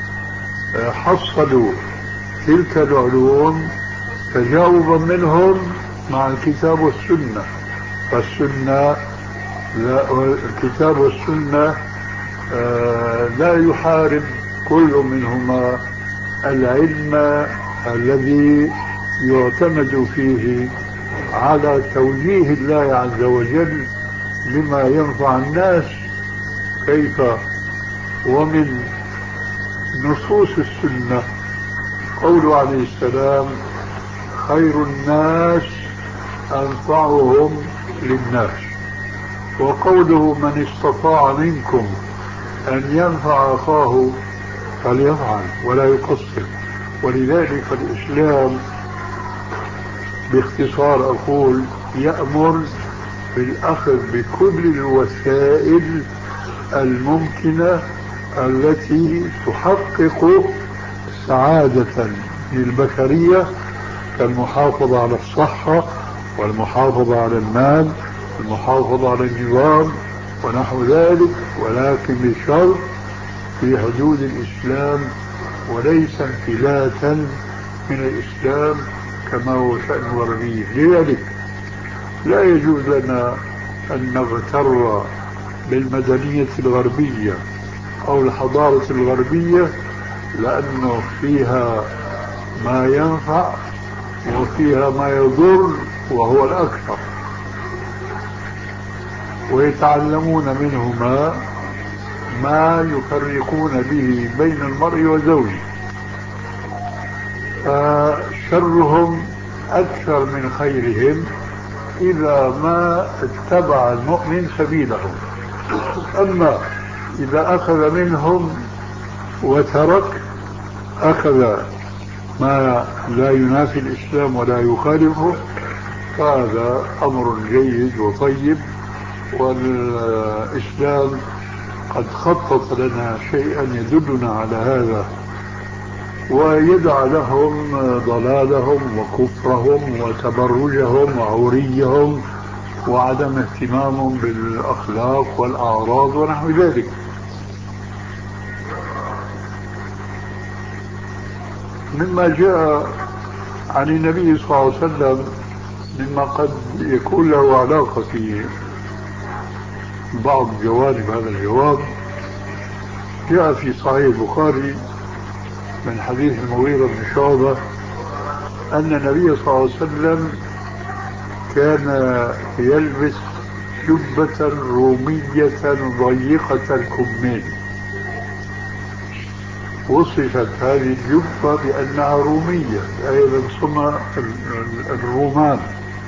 حصلوا تلك العلوم تجاوبا منهم مع الكتاب والسنة، فالسنة الكتاب والسنة لا يحارب كل منهما العلم الذي يعتمد فيه على توجيه الله عز وجل لما ينفع الناس. كيف؟ ومن نصوص السنة قوله عليه السلام: خير الناس أنفعهم للناس، وقوله: من استطاع منكم أن ينفع أخاه فليفعل ولا يقصر. ولذلك الإسلام باختصار أقول يأمر بالأخذ بكل الوسائل الممكنة التي تحقق سعادة للبشرية، كالمحافظة على الصحة والمحافظة على المال والمحافظة على النظام ونحو ذلك، ولكن بشرط في حدود الإسلام وليس انفلاتا من الإسلام كما هو شأن الغربية. لذلك لا يجوز لنا أن نغتر بالمدنية الغربية أو الحضارة الغربية، لأنه فيها ما ينفع وفيها ما يضر وهو الأكثر، ويتعلمون منهما ما يفرقون به بين المرء وزوجه، فشرهم أكثر من خيرهم إذا ما اتبع المؤمن سبيلهم. أما إذا أخذ منهم وترك، أخذ ما لا ينافي الإسلام ولا يخالفه، فهذا أمر جيد وطيب، والإسلام قد خطط لنا شيئا يدلنا على هذا، ويدع لهم ضلالهم وكفرهم وتبرجهم وعوريهم وعدم اهتمامهم بالأخلاق والأعراض ونحو ذلك. مما جاء عن النبي صلى الله عليه وسلم مما قد يكون له علاقة في بعض جوانب هذا الجواب، جاء في صحيح البخاري من حديث المغيرة بن شعبة أن النبي صلى الله عليه وسلم كان يلبس جبة رومية ضيقة الكمين. وصفت هذه الجبة بأنها رومية، أي من صنع الرومان،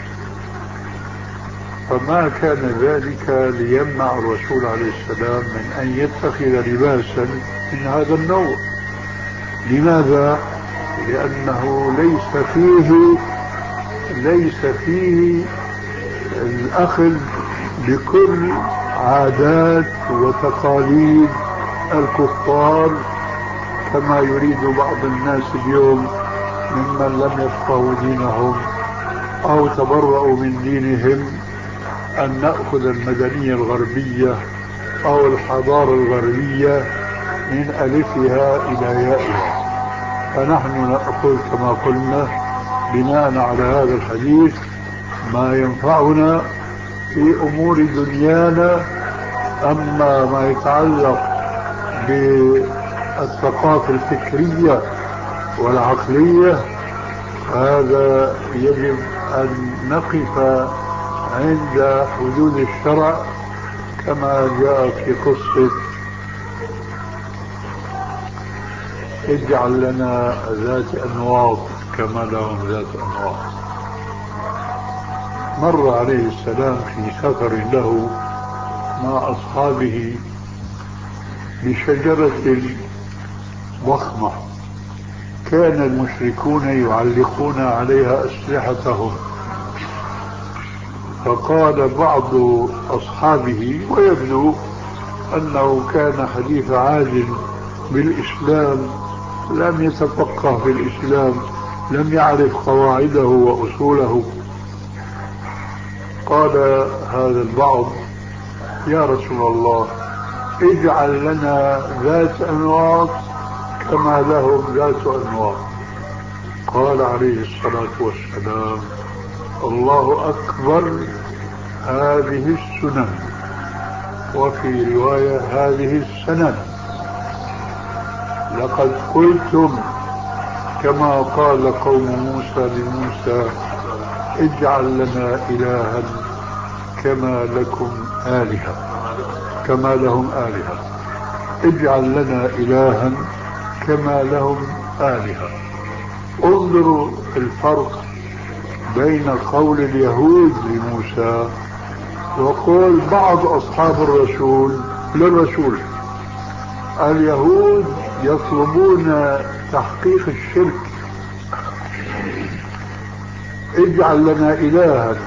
فما كان ذلك ليمنع الرسول عليه السلام من أن يتخذ لباسا من هذا النوع. لماذا؟ لأنه ليس فيه ليس فيه الأخذ بكل عادات وتقاليد الكفار كما يريد بعض الناس اليوم ممن لم يفقهوا دينهم أو تبرؤوا من دينهم، أن نأخذ المدنية الغربية أو الحضارة الغربية من ألفها إلى يائها. فنحن نأخذ كما قلنا بناء على هذا الحديث ما ينفعنا في أمور دنيانا. أما ما يتعلق بالثقافة الفكرية والعقلية هذا يجب أن نقف عند حدود الشرع، كما جاء في قصة اجعل لنا ذات أنواط كما لهم ذات أنواط. مر عليه السلام في سفر له مع أصحابه بشجرة ضخمة كان المشركون يعلقون عليها أسلحتهم، فقال بعض أصحابه ويبدو أنه كان حديث عهد بالإسلام، لم يتفقه في الإسلام، لم يعرف قواعده وأصوله، قال هذا البعض يا رسول الله اجعل لنا ذات أنواط كما لهم ذات أنواط. قال عليه الصلاة والسلام الله أكبر، هذه السنن، وفي رواية هذه السنن، لقد قلتم كما قال قوم موسى لموسى اجعل لنا إلها كما لكم آلهة كما لهم آلهة اجعل لنا إلها كما لهم آلهة. انظروا الفرق بين قول اليهود لموسى وقول بعض أصحاب الرسول للرسول. اليهود يطلبون تحقيق الشرك، اجعل لنا إلها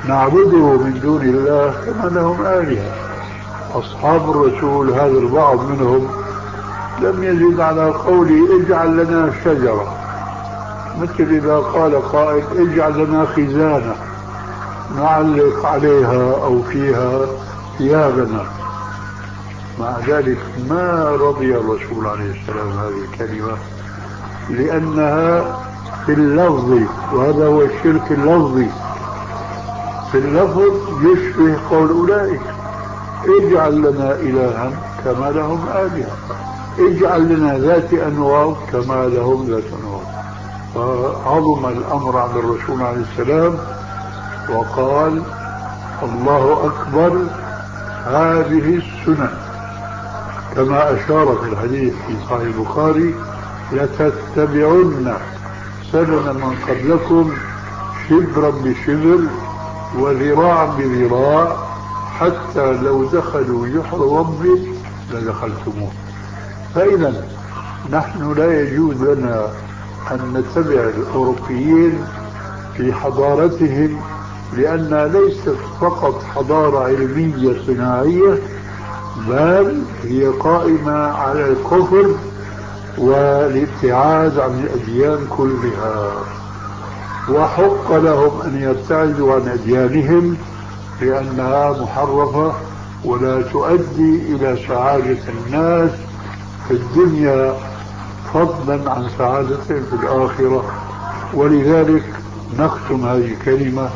نعبده من دون الله كما لهم آلهة. أصحاب الرسول هذا البعض منهم لم يزد على قوله اجعل لنا شجرة، مثل إذا قال قائل اجعل لنا خزانة نعلق عليها أو فيها ثيابنا. مع ذلك ما رضي الرسول عليه السلام هذه الكلمة، لأنها في اللفظ، وهذا هو الشرك اللفظي، في اللفظ يشبه قول أولئك اجعل لنا إلها كما لهم آلهة، اجعل لنا ذات أنواط كما لهم ذات أنواط. فعظم الأمر عند الرسول عليه السلام وقال الله أكبر هذه السنن، كما أشار في الحديث في صحيح البخاري لتتبعن سنن من قبلكم شبرا بشبر وذراعا بذراع حتى لو دخلوا جحر رب لدخلتموه. فإذا نحن لا يجوز لنا أن نتبع الأوروبيين في حضارتهم، لأنها ليست فقط حضارة علمية صناعية، بل هي قائمة على الكفر والابتعاد عن الأديان كلها، وحق لهم أن يبتعدوا عن أديانهم لأنها محرفة ولا تؤدي إلى سعادة الناس في الدنيا فضلا عن سعادتهم في الآخرة. ولذلك نختم هذه الكلمة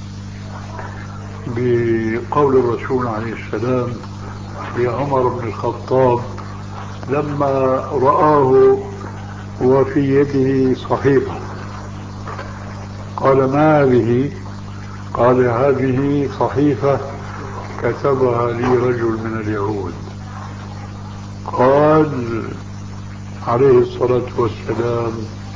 بقول الرسول عليه السلام لعمر بن الخطاب لما رآه وفي يده صحيفة، قال ما هذه؟ قال هذه صحيفة كتبها لي رجل من اليهود. قال عليه الصلاة والسلام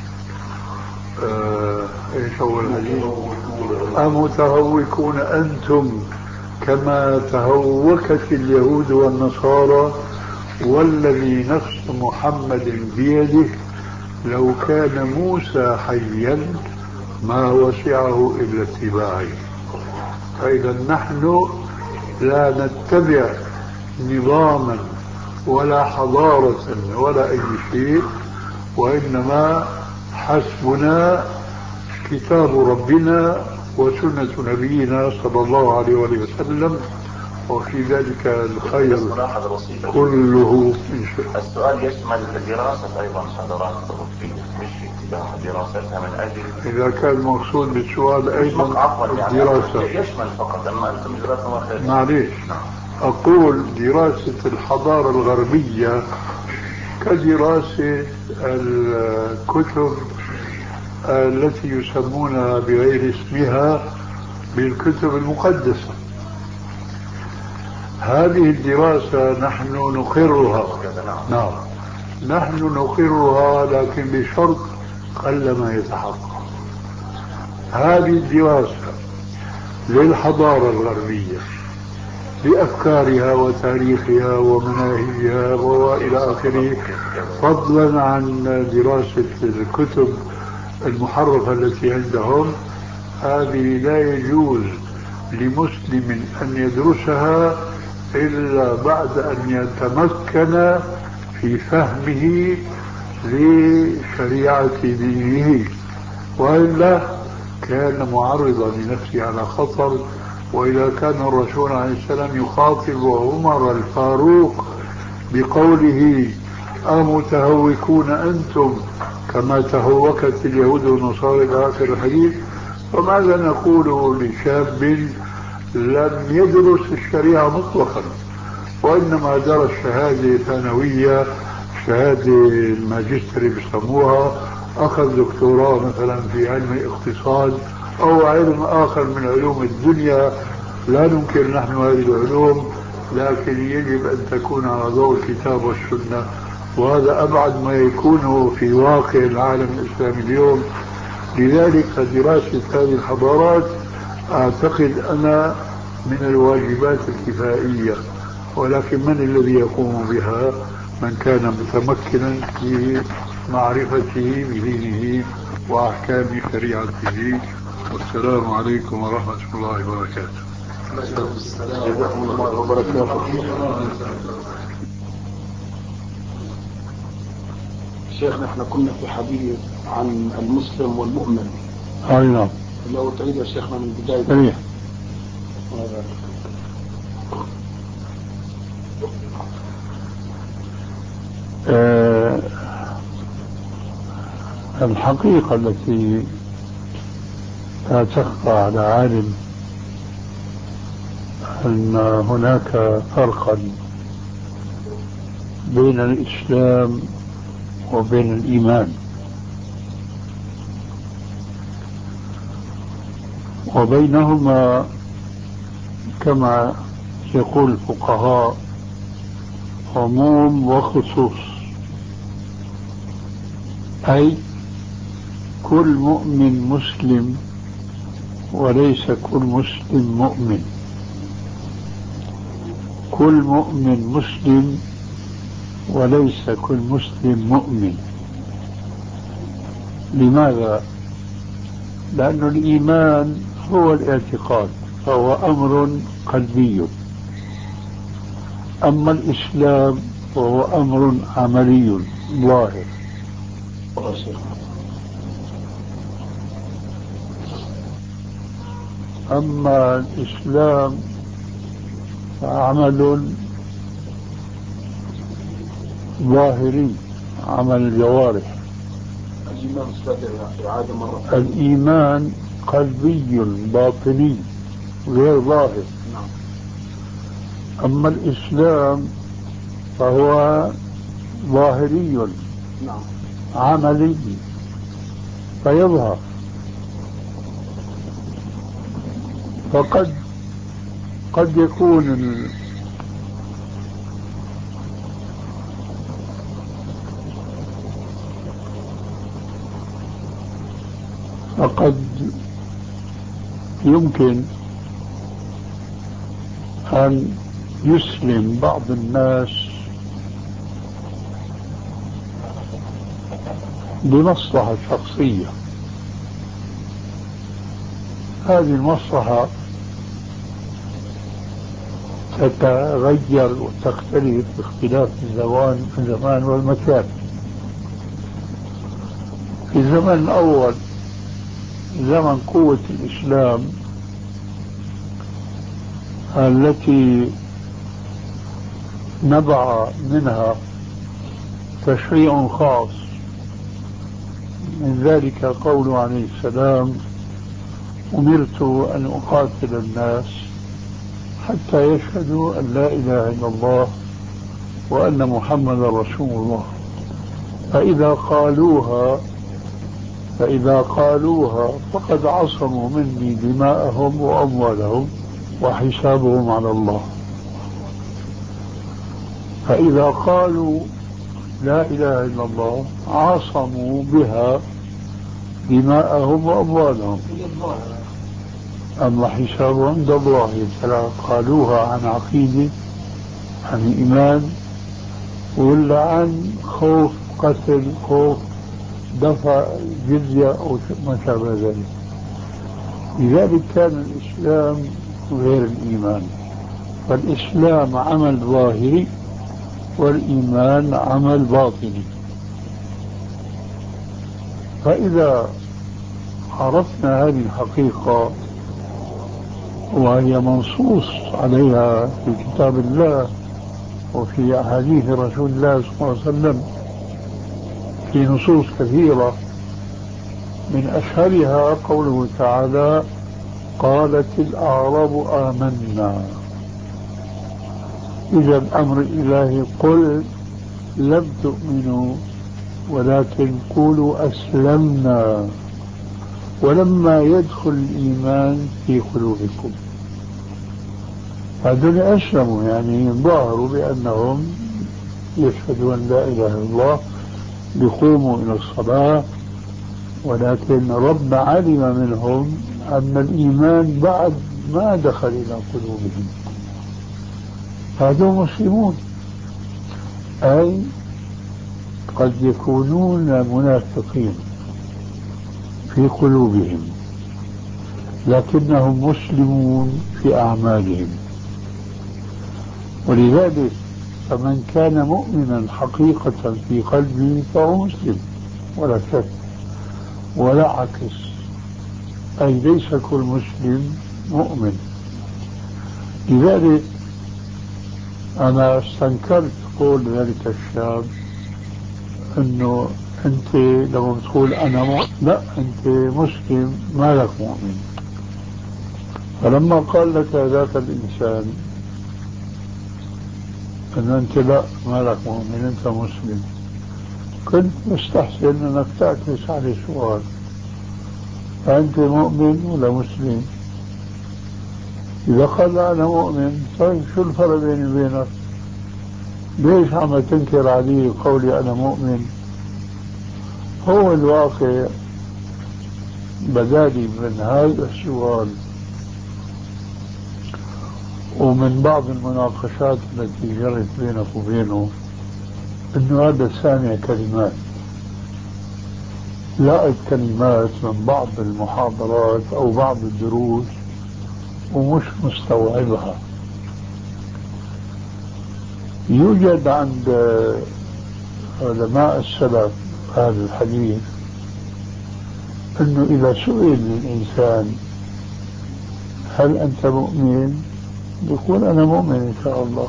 آه ايش هو الحديث؟ أمتهوكون أنتم كما تهوكت اليهود والنصارى، والذي نفس محمد بيده لو كان موسى حيا ما وسعه إلا اتباعي. فإذا نحن لا نتبع نظاما ولا حضارة ولا أي شيء، وإنما حسبنا كتاب ربنا وسنة نبينا صلى الله عليه وسلم، وفي ذلك الخير كله. السؤال يشمل دراسة أيضا حضارات أوروبية، مش اتباع دراستها من أجل، إذا كان المقصود بالسؤال أيضا الدراسة يشمل فقط، أما أنتم دراسة واحدة. معليش، أقول دراسة الحضارة الغربية كدراسة الكتب التي يسمونها بغير اسمها بالكتب المقدسة. هذه الدراسة نحن نقرها، نعم نحن نقرها، لكن بشرط قل ما يتحقق. هذه الدراسة للحضارة الغربية بأفكارها وتاريخها ومناهجها وإلى آخره، فضلا عن دراسة الكتب المحرفة التي عندهم، هذه لا يجوز لمسلم أن يدرسها إلا بعد أن يتمكن في فهمه لشريعة دينه، وإلا كان معرضا لنفسه على خطر. وإذا كان الرسول عليه السلام يخاطب عمر الفاروق بقوله أمتهوكون أنتم كما تهوكت اليهود والنصارى إلى آخر الحديث، فماذا نقول لشاب لم يدرس الشريعة مطلقا وإنما درس شهادة ثانوية، شهادة الماجستير بيسموها، أخذ دكتوراه مثلا في علم الاقتصاد أو علم آخر من علوم الدنيا؟ لا ننكر نحن هذه العلوم، لكن يجب أن تكون على ضوء الكتاب والسنة، وهذا أبعد ما يكون في واقع العالم الإسلامي اليوم. لذلك دراسة هذه الحضارات أعتقد أنا من الواجبات الكفائية، ولكن من الذي يقوم بها؟ من كان متمكنا في معرفته بدينه وأحكام شريعته والسلام عليكم ورحمة الله وبركاته. جزاكم الله وبركاته. شيخنا احنا كنا في حديث عن المسلم والمؤمن. أي نعم. لو تعيد يا شيخنا من بداية. صحيح. أه الحقيقة التي لا تخفى على عالم أن هناك فرقا بين الإسلام وبين الإيمان، وبينهما كما يقول الفقهاء عموم وخصوص، أي كل مؤمن مسلم وليس كل مسلم مؤمن، كل مؤمن مسلم وليس كل مسلم مؤمن. لماذا؟ لأن الإيمان هو الاعتقاد، فهو أمر قلبي، أما الإسلام فهو أمر عملي ظاهر. أما الإسلام فعمل ظاهري، عمل الجوارح. الإيمان قلبي باطني غير ظاهر. أما الإسلام فهو ظاهري عملي فيظهر. فقد قد يكون ال... فقد يمكن أن يسلم بعض الناس بمصلحة شخصية، هذه المصلحة تتغير وتختلف باختلاف الزمان الزمان والمكان. في الزمن الأول زمن قوة الإسلام التي نبع منها تشريع خاص، من ذلك قوله عليه السلام: أمرت أن أقاتل الناس حتى يشهدوا أن لا إله إلا الله وأن محمد رسول الله، فإذا قالوها فإذا قالوها فقد عصموا مني دماءهم وأموالهم وحسابهم على الله. فإذا قالوا لا إله إلا الله عصموا بها دماءهم وأموالهم، أما حسابهم عند الله. فلا قالوها عن عقيدة، عن إيمان، ولا عن خوف قتل، خوف دفع جزية أو ما شابه ذلك. لذلك كان الإسلام غير الإيمان، فالإسلام عمل ظاهري والإيمان عمل باطني. فإذا عرفنا هذه الحقيقة وهي منصوص عليها في كتاب الله وفي أحاديث رسول الله صلى الله عليه وسلم في نصوص كثيرة، من أشهرها قوله تعالى: قالت الأعراب آمنا. إذا الأمر الإلهي قل لم تؤمنوا ولكن قولوا أسلمنا ولما يدخل الإيمان في قلوبكم. هذول أسلموا، يعني ظاهروا بأنهم يشهدوا أن لا إله إلا الله، يقوموا إلى الصلاة، ولكن رب علم منهم أن الإيمان بعد ما دخل إلى قلوبهم. هذول مسلمون، أي قد يكونون منافقين في قلوبهم، لكنهم مسلمون في أعمالهم. ولذلك فمن كان مؤمنا حقيقة في قلبه فهو مسلم ولا شك، ولا عكس، أي ليس كل مسلم مؤمن. لذلك أنا استنكرت قول ذلك الشاب أنه أنت لما تقول أنا مؤمن، لا، أنت مسلم ما لك مؤمن. فلما قال لك ذاك الإنسان أن أنت لا ما لك مؤمن أنت مسلم، كنت مستحسن أنك تعكس عليه سؤال: أنت مؤمن ولا مسلم؟ إذا قال أنا مؤمن، طيب شو الفرق بيني وبينك؟ ليش عم تنكر علي قولي أنا مؤمن؟ هو الواقع بدالي من هذا السؤال ومن بعض المناقشات التي جرت بينك وبينه انه هذا سامع كلمات، لقيت كلمات من بعض المحاضرات او بعض الدروس ومش مستوعبها. يوجد عند علماء السلف هذا الحديث انه اذا سئل الانسان هل انت مؤمن؟ يقول انا مؤمن ان شاء الله.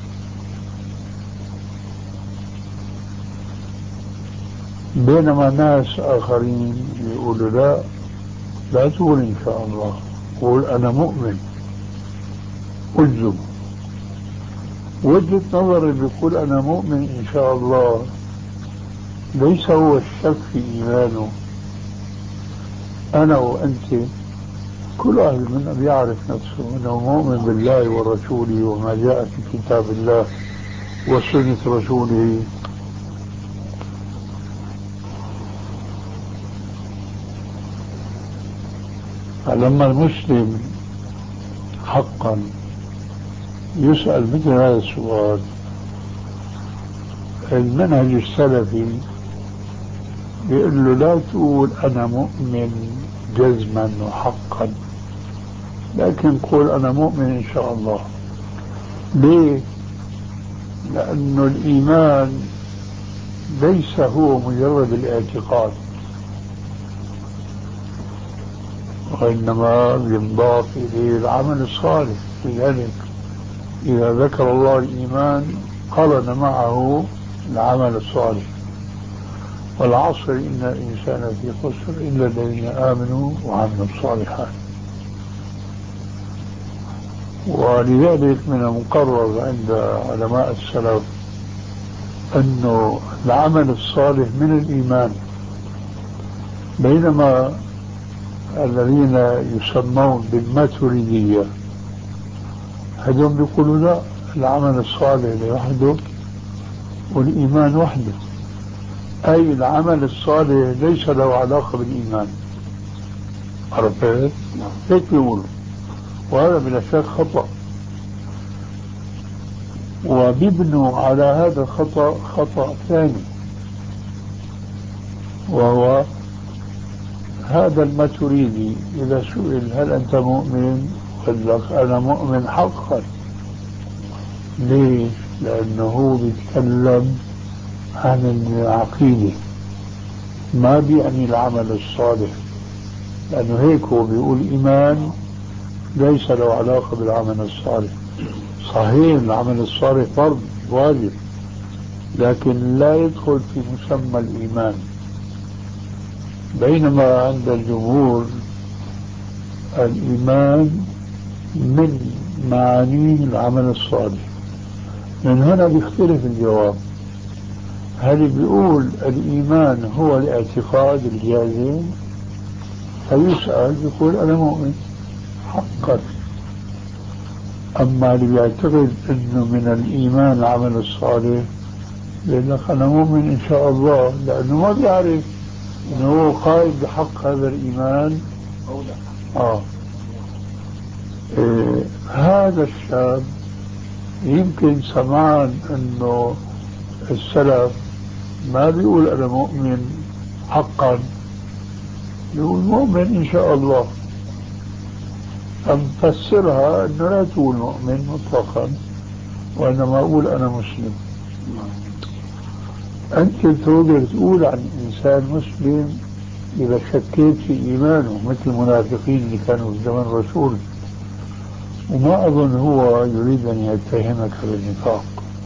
بينما ناس اخرين يقولوا لا، لا تقول ان شاء الله، قول انا مؤمن الزم. وجهة نظر اللي بيقول انا مؤمن ان شاء الله ليس هو الشك في ايمانه. انا وانت كل أهل منا بيعرف نفسه أنه مؤمن بالله ورسوله وما جاء في كتاب الله وسنة رسوله. فلما المسلم حقا يسأل مثل هذا السؤال، المنهج السلفي بيقول له لا تقول أنا مؤمن جزما وحقا، لكن قول أنا مؤمن إن شاء الله. ليه؟ لأنه الإيمان ليس هو مجرد الاعتقاد، وإنما ينضاف إليه العمل الصالح. لذلك إذا ذكر الله الإيمان قرن معه العمل الصالح. والعصر إن الإنسان في خسر إلا الذين آمنوا وعملوا الصالحات. ولذلك من المقرر عند علماء السلف أنه العمل الصالح من الإيمان، بينما الذين يسمون بالماتريدية هذول بيقولوا لا، العمل الصالح لوحده والإيمان وحده، أي العمل الصالح ليس له علاقة بالإيمان. عرفت؟ هيك بيقولوا، وهذا بلا شك خطأ. وبيبنوا على هذا الخطأ خطأ ثاني، وهو هذا الماتريدي إذا سئل هل أنت مؤمن؟ قال لك أنا مؤمن حقا. ليش؟ لأنه بيتكلم عن العقيدة، ما بيعني العمل الصالح، لأنه هيك هو بيقول إيمان ليس له علاقة بالعمل الصالح. صحيح العمل الصالح فرض واجب، لكن لا يدخل في مسمى الإيمان. بينما عند الجمهور الإيمان من معانيه العمل الصالح. من هنا بيختلف الجواب، هل بيقول الإيمان هو الاعتقاد الجازم؟ فيسأل يقول أنا مؤمن حقا. أما اللي بيعتقد أنه من الإيمان العمل الصالح يقول لك أنا مؤمن إن شاء الله، لأنه ما بيعرف أنه هو قائد بحق هذا الإيمان أو لا. آه. إيه هذا الشاب يمكن سمعان أنه السلف ما بيقول أنا مؤمن حقا، يقول مؤمن إن شاء الله. فمفسرها أنه لا تقول مؤمن مطلقا، وإنما أقول أنا مسلم. أنت تقدر تقول عن إنسان مسلم إذا شكيت في إيمانه، مثل المنافقين اللي كانوا في زمن الرسول، وما أظن هو يريد أن يتهمك بالنفاق.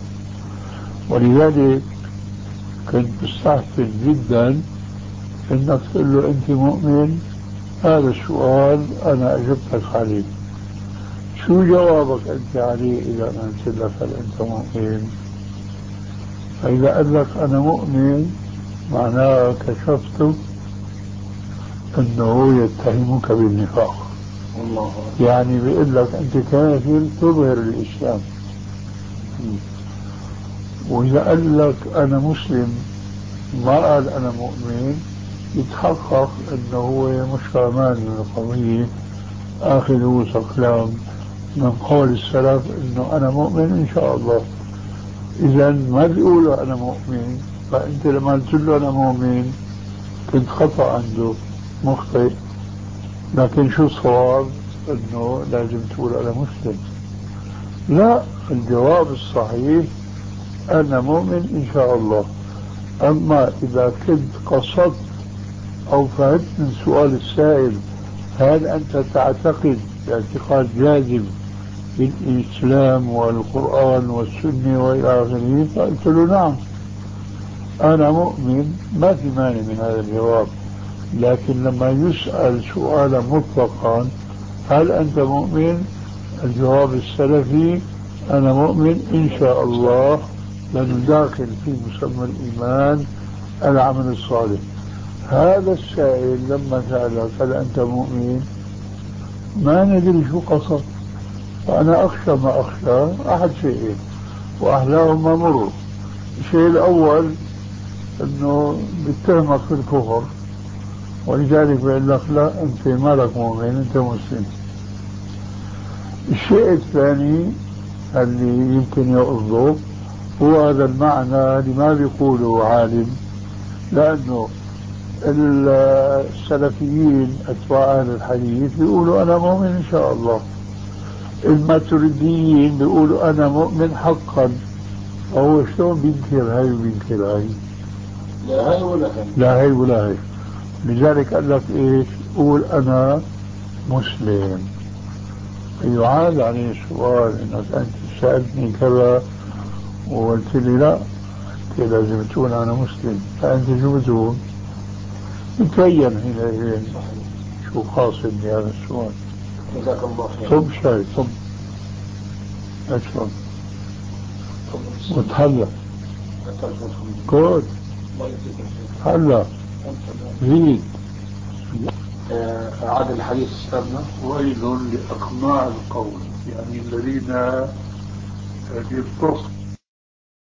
ولذلك كنت مستحسن جدا أنك تقول له أنت مؤمن. هذا السؤال أنا أجبتك عليه، شو جوابك أنت عليه إذا أنا قلت لك هل أنت مؤمن؟ فإذا قال لك أنا مؤمن معناه كشفته أنه يتهمك بالنفاق، يعني بيقول لك أنت كافر تظهر الإسلام. وإذا قال لك أنا مسلم ما قال أنا مؤمن، يتحقق أنه هو مش فاهمان من القضية، آخذ وثق كلام من قول السلف أنه أنا مؤمن إن شاء الله. إذا ما بيقولوا أنا مؤمن، فأنت لما قلت له أنا مؤمن كنت خطأ عنده، مخطئ. لكن شو الصواب؟ أنه لازم تقول أنا مسلم. لا، الجواب الصحيح أنا مؤمن إن شاء الله. أما إذا كنت قصدت أو فهمت من سؤال السائل هل أنت تعتقد باعتقاد جازم بالإسلام والقرآن والسنة وإلى آخره، فقلت له نعم أنا مؤمن، ما في مانع من هذا الجواب. لكن لما يسأل سؤالا مطلقا هل أنت مؤمن، الجواب السلفي أنا مؤمن إن شاء الله، لأنه داخل في مسمى الإيمان العمل الصالح. هذا السائل لما سألك هل أنت مؤمن ما ندري شو قصد. فأنا أخشى ما أخشى أحد شيئين وأحلاهما مر. الشيء الأول أنه بيتهمك في الكفر، ولذلك بيقول لك لا أنت ما لك مؤمن، أنت مسلم. الشيء الثاني اللي يمكن يقصده هو هذا المعنى اللي ما بيقوله عالم، لأنه السلفيين أتباع أهل الحديث بيقولوا أنا مؤمن إن شاء الله، الماتريديين بيقولوا أنا مؤمن حقا. فهو شلون بينكر هاي وبينكر هاي؟ لا هاي ولا هاي، لا هاي ولا هاي. لذلك قال لك إيش؟ قول أنا مسلم. يعاد عليه السؤال إنك أنت سألتني كذا وقلت لي لا، أنت لازم تقول أنا مسلم، فأنت شو بتقول؟ يتبين حينئذ شو قاصد بهذا السؤال. جزاك الله خير. صب شاي صب اشرب وتحلى كود هلا زيد. أعاد الحديث أستاذنا. ويل لأقماع القول، يعني الذين يلتصقون